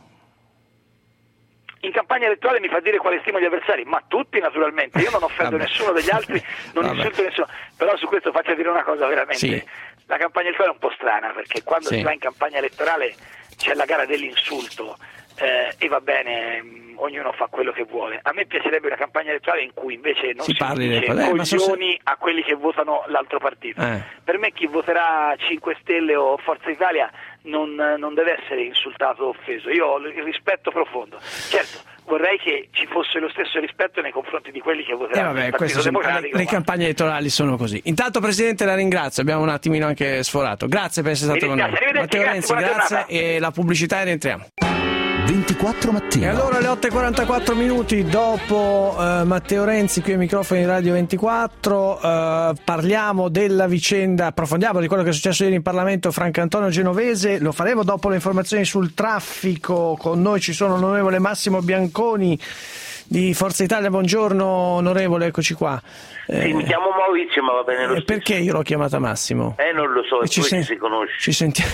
Q: In campagna elettorale mi fa dire quale stimo gli avversari, ma tutti naturalmente, io non offendo nessuno degli altri, non Vabbè. insulto nessuno, però su questo faccio dire una cosa veramente, sì. La campagna elettorale è un po' strana, perché quando sì. si va in campagna elettorale c'è la gara dell'insulto, eh, e va bene, mh, ognuno fa quello che vuole. A me piacerebbe una campagna elettorale in cui invece non si, si parli dice eh, coglioni so se... a quelli che votano l'altro partito. Eh. Per me chi voterà cinque Stelle o Forza Italia non, non deve essere insultato o offeso. Io ho il rispetto profondo. Certo, vorrei che ci fosse lo stesso rispetto nei confronti di quelli che voteranno eh vabbè, il Partito Democratico.
D: Le, le campagne elettorali sono così. Intanto, Presidente, la ringrazio, abbiamo un attimino anche sforato. Grazie per essere stato con noi. Matteo Renzi, grazie, e la pubblicità e rientriamo.
A: ventiquattro mattino.
D: E allora alle otto e quarantaquattro minuti dopo eh, Matteo Renzi qui ai microfoni di Radio ventiquattro, eh, parliamo della vicenda, approfondiamo di quello che è successo ieri in Parlamento. Franco Antonio Genovese, lo faremo dopo le informazioni sul traffico. Con noi ci sono l'onorevole Massimo Bianconi di Forza Italia. Buongiorno onorevole, eccoci qua.
R: Eh, sì, mi chiamo Maurizio, ma va bene lo stesso.
D: Perché io l'ho chiamata Massimo?
R: Eh, non lo so,
D: ci, sen-
R: si conosce.
D: Ci sentiamo.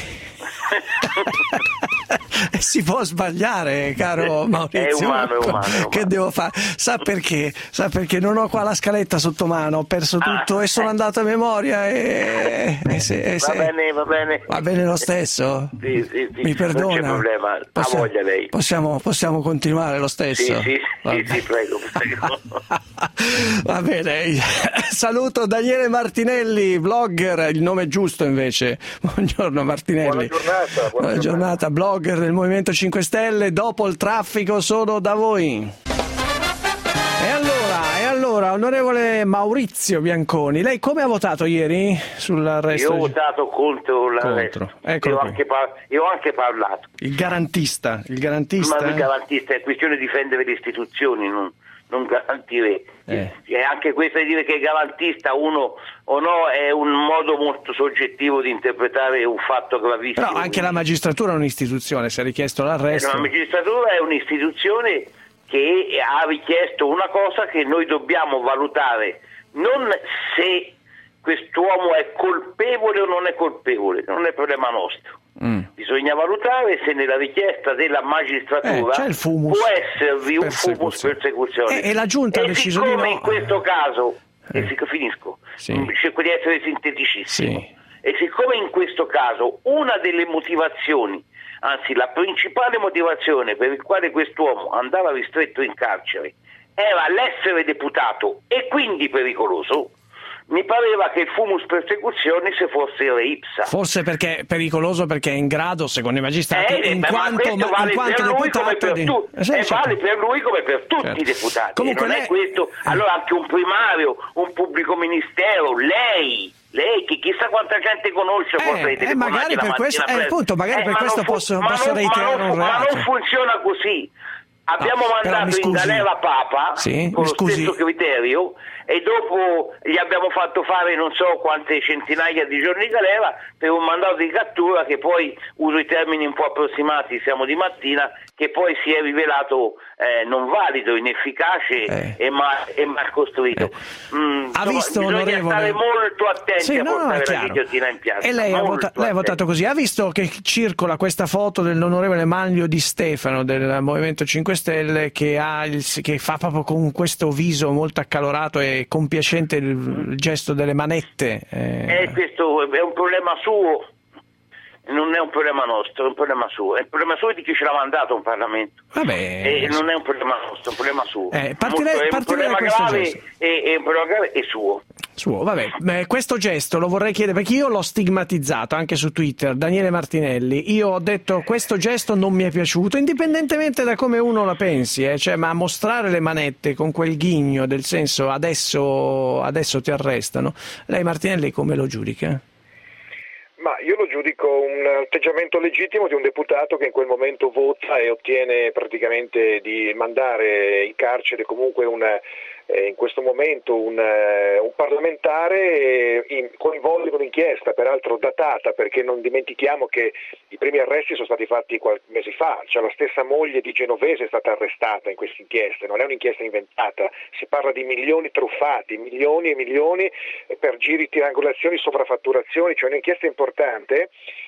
D: Si può sbagliare, caro Maurizio.
R: È umano, è umano, è umano.
D: Che devo fare? Sa perché? Sa perché non ho qua la scaletta sotto mano, ho perso tutto ah, e sono eh. andato a memoria e, e se, e se...
R: Va bene, va bene.
D: Va bene lo stesso?
R: Sì, sì, sì.
D: Mi perdona?
R: Non c'è problema,
D: possiamo,
R: ha voglia lei.
D: Possiamo, possiamo continuare lo stesso?
R: Sì, sì, sì, sì, prego, prego.
D: Va bene. Saluto Daniele Martinelli, blogger, il nome è giusto invece. Buongiorno Martinelli.
S: Buona giornata. Buona,
D: buona giornata, blogger del Movimento cinque Stelle. Dopo il traffico sono da voi. E allora, e allora, onorevole Maurizio Bianconi, lei come ha votato ieri sull'arresto?
R: Io ho votato contro l'arresto.
D: Contro.
R: Io, ho anche par- io ho anche parlato.
D: Il garantista, il garantista?
R: Ma il garantista è questione di difendere le istituzioni, non, non garantire. Eh. E anche questo di dire che garantista uno o no è un modo molto soggettivo di interpretare un fatto gravissimo.
D: Però anche la magistratura è un'istituzione, si è richiesto l'arresto.
R: La magistratura è un'istituzione che ha richiesto una cosa che noi dobbiamo valutare, non se quest'uomo è colpevole o non è colpevole, non è problema nostro. Mm. Bisogna valutare se nella richiesta della magistratura
D: eh, può
R: esservi un fumus persecuzione.
D: E, e la Giunta
R: e
D: ha deciso di no.
R: in questo caso,
D: eh.
R: e finisco,
D: sì.
R: cerco di essere sinteticissimo,
D: sì.
R: E siccome in questo caso una delle motivazioni, anzi la principale motivazione per il quale quest'uomo andava ristretto in carcere era l'essere deputato e quindi pericoloso, mi pareva che il fumus persecuzione se fosse re ipsa.
D: Forse perché è pericoloso, perché è in grado, secondo i magistrati,
R: eh,
D: in
R: ma
D: quanto,
R: ma vale
D: in quanto
R: per lui
D: deputato
R: come per
D: di...
R: tutti,
D: eh, sì,
R: e
D: certo.
R: vale per lui come per tutti certo. i deputati.
D: Comunque
R: non
D: lei...
R: è questo, allora anche un primario, un pubblico ministero, lei, lei che chissà quanta gente conosce,
D: eh,
R: forse
D: eh, magari per questo, eh, appunto, magari eh, per questo fu- posso, posso
R: non,
D: reiterare
R: non,
D: un reato.
R: Ma non funziona così. Abbiamo
D: no,
R: mandato in galera Papa
D: sì,
R: con lo
D: scusi.
R: stesso criterio e dopo gli abbiamo fatto fare non so quante centinaia di giorni di galera per un mandato di cattura che poi, uso i termini un po' approssimati, siamo di mattina, che poi si è rivelato eh, non valido, inefficace
D: eh.
R: e, mal, e mal costruito.
D: Eh.
R: Mm,
D: ha
R: insomma,
D: visto,
R: bisogna
D: onorevole...
R: stare molto attenti
D: sì,
R: a
D: no,
R: portare
D: no,
R: la ghigliottina in piazza.
D: E lei, ha, vota- lei ha votato così. Ha visto che circola questa foto dell'onorevole Manlio Di Stefano del Movimento cinque Stelle che, ha il, che fa proprio con questo viso molto accalorato e compiacente il, il gesto delle manette? Eh.
R: Eh, questo è un problema suo. Non è un problema nostro, è un problema suo. È un problema suo di chi ce l'ha mandato in Parlamento.
D: Vabbè,
R: e non è un problema nostro, è un problema suo.
D: Eh, partirei,
R: Molto, è un problema grave e, è un problema grave e suo.
D: Suo, vabbè. Beh, questo gesto lo vorrei chiedere perché io l'ho stigmatizzato anche su Twitter, Daniele Martinelli. Io ho detto questo gesto non mi è piaciuto, indipendentemente da come uno la pensi, eh? Cioè, ma mostrare le manette con quel ghigno del senso adesso, adesso ti arrestano. Lei Martinelli come lo giudica?
S: Ma io lo giudico un atteggiamento legittimo di un deputato che in quel momento vota e ottiene praticamente di mandare in carcere comunque un eh, in questo momento un, eh, un parlamentare in, coinvolto in un'inchiesta, peraltro datata, perché non dimentichiamo che i primi arresti sono stati fatti qualche mesi fa, cioè la stessa moglie di Genovese è stata arrestata in queste inchieste, non è un'inchiesta inventata, si parla di milioni truffati, milioni e milioni per giri, triangolazioni, sovrafatturazioni, cioè un'inchiesta importante.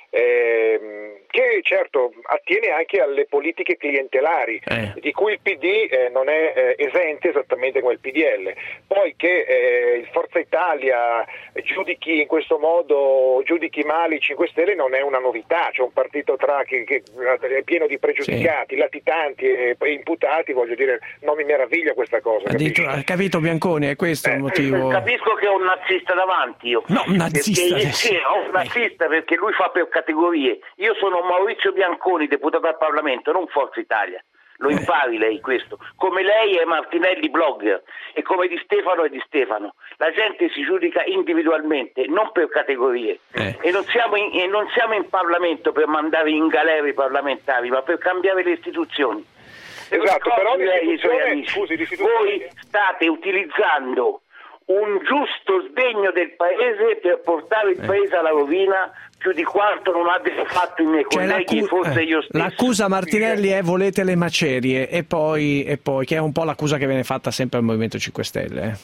S: Eh, che certo attiene anche alle politiche clientelari eh. di cui il P D eh, non è eh, esente esattamente come il P D L. Poi che eh, il Forza Italia giudichi in questo modo, giudichi male i cinque Stelle non è una novità, c'è un partito tra che, che è pieno di pregiudicati, sì. latitanti e, e imputati, voglio dire, non mi meraviglia questa cosa.
D: Ha capito Bianconi, è questo eh. il motivo?
R: Capisco che ho un nazista davanti io.
D: No, un nazista.
R: Perché, sì, ho un nazista perché lui fa per categorie. Io sono Maurizio Bianconi, deputato al Parlamento, non Forza Italia. Lo impari lei questo. Come lei è Martinelli blogger e come Di Stefano è Di Stefano. La gente si giudica individualmente, non per categorie. Eh. E, non siamo in, e non siamo in Parlamento per mandare in galera i parlamentari, ma per cambiare le istituzioni.
S: Esatto, però
R: lei e i suoi amici, voi state utilizzando un giusto sdegno del paese per portare il paese alla rovina più di quanto non abbiano fatto i miei cioè colleghi e forse
D: eh,
R: io stesso.
D: L'accusa Martinelli è volete le macerie e poi, e poi che è un po' l'accusa che viene fatta sempre al Movimento cinque Stelle. Eh.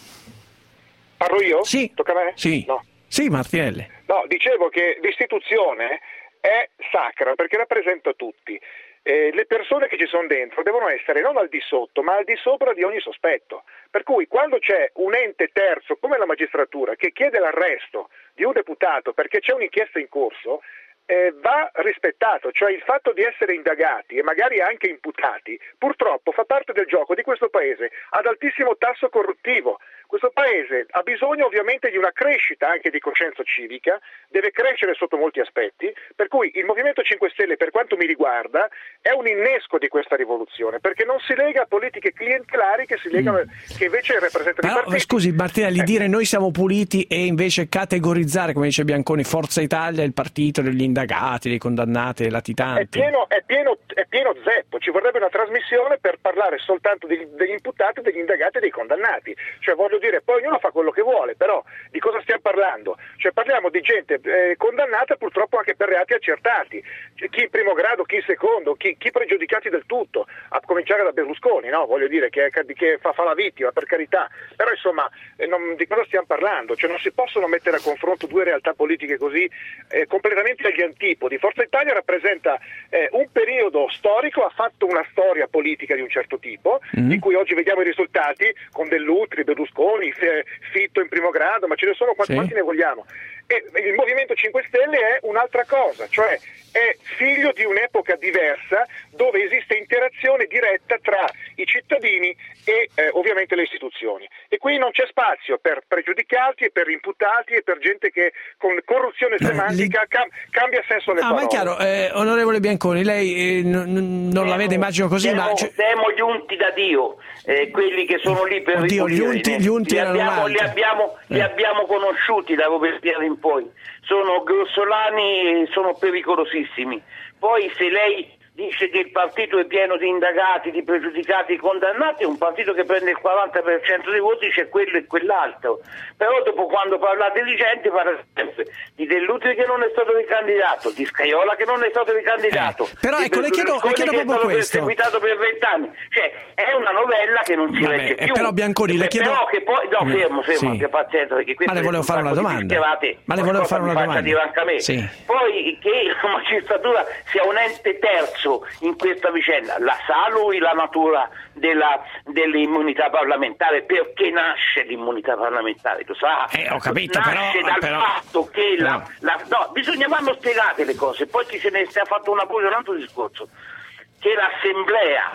S: Parlo io?
D: Sì.
S: Tocca a me?
D: Sì.
S: No.
D: Sì, Martinelli.
S: No, dicevo che l'istituzione è sacra perché rappresenta tutti. Eh, le persone che ci sono dentro devono essere non al di sotto ma al di sopra di ogni sospetto, per cui quando c'è un ente terzo come la magistratura che chiede l'arresto di un deputato perché c'è un'inchiesta in corso, eh, va rispettato, cioè il fatto di essere indagati e magari anche imputati purtroppo fa parte del gioco di questo paese ad altissimo tasso corruttivo. Questo paese ha bisogno ovviamente di una crescita anche di coscienza civica, deve crescere sotto molti aspetti, per cui il Movimento cinque Stelle, per quanto mi riguarda, è un innesco di questa rivoluzione, perché non si lega a politiche clientelari che si legano, mm. che invece rappresentano i partiti.
D: Scusi Martinelli, eh. dire noi siamo puliti e invece categorizzare, come dice Bianconi, Forza Italia, il partito degli indagati, dei condannati, dei latitanti.
S: È pieno, è pieno, è pieno zeppo, ci vorrebbe una trasmissione per parlare soltanto degli, degli imputati, degli indagati e dei condannati, cioè voglio dire, poi ognuno fa quello che vuole, però di cosa stiamo parlando? Cioè parliamo di gente eh, condannata purtroppo anche per reati accertati, cioè, chi in primo grado, chi in secondo, chi, chi pregiudicati del tutto, a cominciare da Berlusconi, no? Voglio dire che, che fa, fa la vittima, per carità, però insomma eh, non, di cosa stiamo parlando? Cioè non si possono mettere a confronto due realtà politiche così eh, completamente agli antipodi. Forza Italia rappresenta eh, un periodo storico, ha fatto una storia politica di un certo tipo, mm. di cui oggi vediamo i risultati con Dell'Utri, Berlusconi, Fitto in primo grado, ma ce ne sono quanti, sì. quanti ne vogliamo. E il Movimento cinque Stelle è un'altra cosa, cioè è figlio di un'epoca diversa dove esiste interazione diretta tra i cittadini e eh, ovviamente le istituzioni, e qui non c'è spazio per pregiudicati e per imputati e per gente che con corruzione semantica cam- cambia senso alle
D: ah,
S: parole.
D: Ma è chiaro, eh, onorevole Bianconi, lei eh, n- non la vede immagino così,
R: siamo,
D: ma
R: siamo gli unti da Dio, eh, quelli che sono lì per
D: Oddio, gli unti, gli unti
R: li, abbiamo, li, abbiamo,
D: eh.
R: li abbiamo conosciuti da Robespierre in poi, sono grossolani e sono pericolosissimi. Poi se lei dice che il partito è pieno di indagati, di pregiudicati, condannati, è un partito che prende il quaranta per cento dei voti, c'è quello e quell'altro. Però dopo, quando parlate di gente, parlate sempre di Dell'Utri che non è stato ricandidato, di Scajola che non è stato ricandidato,
D: eh, però
R: di
D: ecco, le chiedo, le chiedo
R: che è stato
D: questo.
R: perseguitato per vent'anni. Cioè, è una novella che non si
D: Vabbè,
R: legge più.
D: Però Bianconi, le chiedo...
R: Però che poi... No, fermo, fermo,
D: sì.
R: che pazienza, perché questo
D: ma le volevo fare una domanda. Ma le volevo fare una domanda.
R: Sì. Poi che la magistratura sia un ente terzo in questa vicenda, la sa lui la natura della, dell'immunità parlamentare, perché nasce l'immunità parlamentare, lo sa?
D: Eh, ho capito,
R: nasce
D: però,
R: dal
D: però,
R: fatto che
D: però.
R: la, la, no, bisogna vanno spiegate le cose, poi chi se ne sia fatto una cosa, un altro discorso, che l'assemblea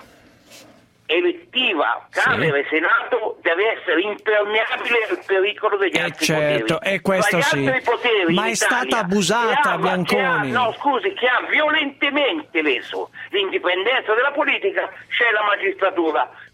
R: elettiva, Camera
D: sì.
R: e Senato, deve essere impermeabile al pericolo degli
D: eh
R: altri
D: certo,
R: poteri.
D: E questo
R: sì.
D: Poteri ma è stata abusata,
R: ha,
D: Bianconi.
R: Ha, no, scusi, che ha violentemente leso l'indipendenza della politica, c'è la magistratura.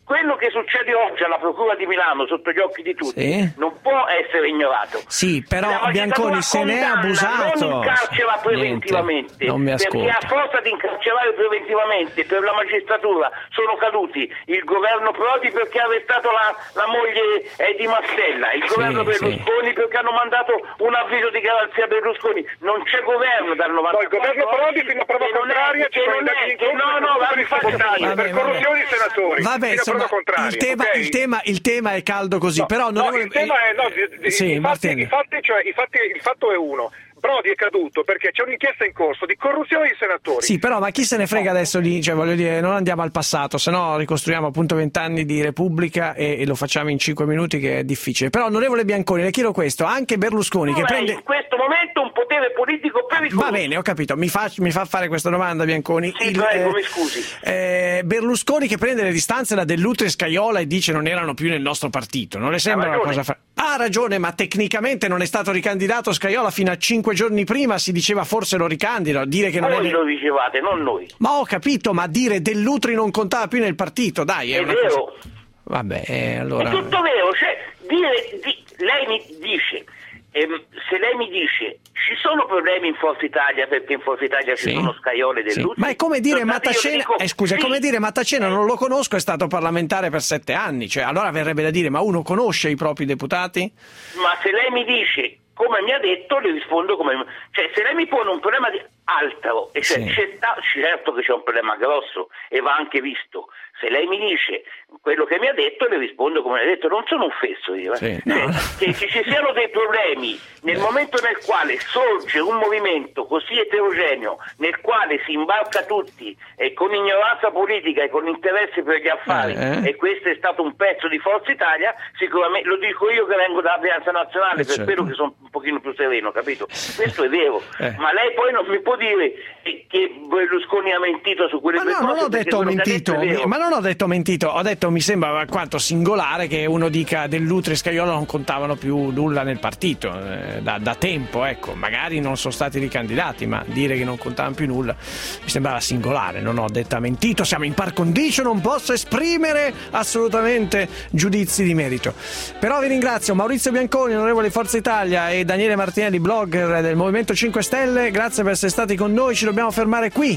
R: quello che succede oggi alla Procura di Milano sotto gli occhi di tutti
D: sì.
R: non può essere ignorato.
D: Sì, però Bianconi se ne è abusato.
R: Non incarcera preventivamente,
D: Niente, non mi
R: perché a forza di incarcerare preventivamente per la magistratura sono caduti il governo Prodi perché ha arrestato la, la moglie eh, di Mastella, il governo
D: sì,
R: Berlusconi sì. perché hanno mandato un avviso di garanzia a Berlusconi. Non c'è governo dal novantaquattro.
S: No, il governo Prodi fino a prova contraria ci sono indagini
R: no, no, va per
S: corruzione di senatori.
D: Vabbè, insomma, il tema,
S: okay?
D: il, tema, il tema è caldo così,
S: no,
D: però
S: no,
D: non
S: il tema è no, di,
D: sì,
S: i, fatti, i, fatti, cioè, i fatti, il fatto è uno. Prodi è caduto perché c'è un'inchiesta in corso di corruzione di senatori.
D: Sì, però ma chi se ne frega adesso di, cioè voglio dire, non andiamo al passato, se no ricostruiamo appunto vent'anni di Repubblica e, e lo facciamo in cinque minuti che è difficile. Però onorevole Bianconi, le chiedo questo, anche Berlusconi
R: no,
D: che prende
R: in questo momento un potere politico pericoloso.
D: Va bene, ho capito, mi fa, mi fa fare questa domanda Bianconi.
R: Sì,
D: il,
R: prego,
D: eh,
R: mi scusi.
D: Eh, Berlusconi che prende le distanze da Dell'Utri e Scajola e dice non erano più nel nostro partito, non le sembra una cosa fa... Ha ragione, ma tecnicamente non è stato ricandidato Scajola fino a cinque giorni prima, si diceva forse lo ricandido, dire che non
R: voi
D: è...
R: lo dicevate, non noi.
D: Ma ho capito, ma dire Dell'Utri non contava più nel partito, dai, è,
R: è
D: una
R: vero.
D: Cosa... Vabbè, eh, allora...
R: È tutto vero, cioè, dire, di, lei mi dice, ehm, se lei mi dice ci sono problemi in Forza Italia perché in Forza Italia
D: sì.
R: ci sono Scajola e Dell'Utri.
D: Sì. Ma è come dire
R: Sono
D: Mattacena,
R: dico,
D: eh, scusa,
R: sì.
D: è come dire Mattacena non lo conosco, è stato parlamentare per sette anni, cioè allora verrebbe da dire ma uno conosce i propri deputati?
R: Ma se lei mi dice come mi ha detto, le rispondo come... Cioè, se lei mi pone un problema di altro, e cioè,
D: sì.
R: c'è sta... certo che c'è un problema grosso e va anche visto. Se lei mi dice quello che mi ha detto, le rispondo come le ha detto. Non sono un fesso io. Eh.
D: Sì,
R: cioè,
D: no.
R: che, che ci siano dei problemi nel momento nel quale sorge un movimento così eterogeneo, nel quale si imbarca tutti e con ignoranza politica e con interesse per gli affari,
D: eh, eh.
R: e questo è stato un pezzo di Forza Italia, sicuramente lo dico io che vengo dall'Alleanza Nazionale,
D: eh,
R: per
D: certo.
R: spero che sono un pochino più sereno, capito? Questo è vero,
D: eh.
R: ma lei poi non mi può dire che Berlusconi ha mentito su quelle
D: ma
R: due
D: no,
R: cose.
D: non ho detto mentito,
R: detto
D: ma non ho detto mentito, ho detto mi sembra alquanto singolare che uno dica Dell'Utri e Scajola non contavano più nulla nel partito, eh, da, da tempo, ecco, magari non sono stati ricandidati, ma dire che non contavano più nulla mi sembrava singolare, non ho detto mentito, siamo in par condicio, non posso esprimere assolutamente giudizi di merito. Però vi ringrazio Maurizio Bianconi, onorevole Forza Italia, e Daniele Martinelli, blogger del Movimento cinque Stelle, grazie per essere stati con noi, ci dobbiamo fermare qui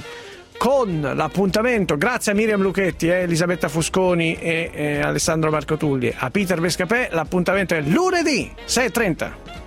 D: con l'appuntamento, grazie a Miriam Lucchetti, eh, Elisabetta Fusconi e eh, Alessandro Marcotulli, a Peter Bescapè, l'appuntamento è lunedì sei e trenta.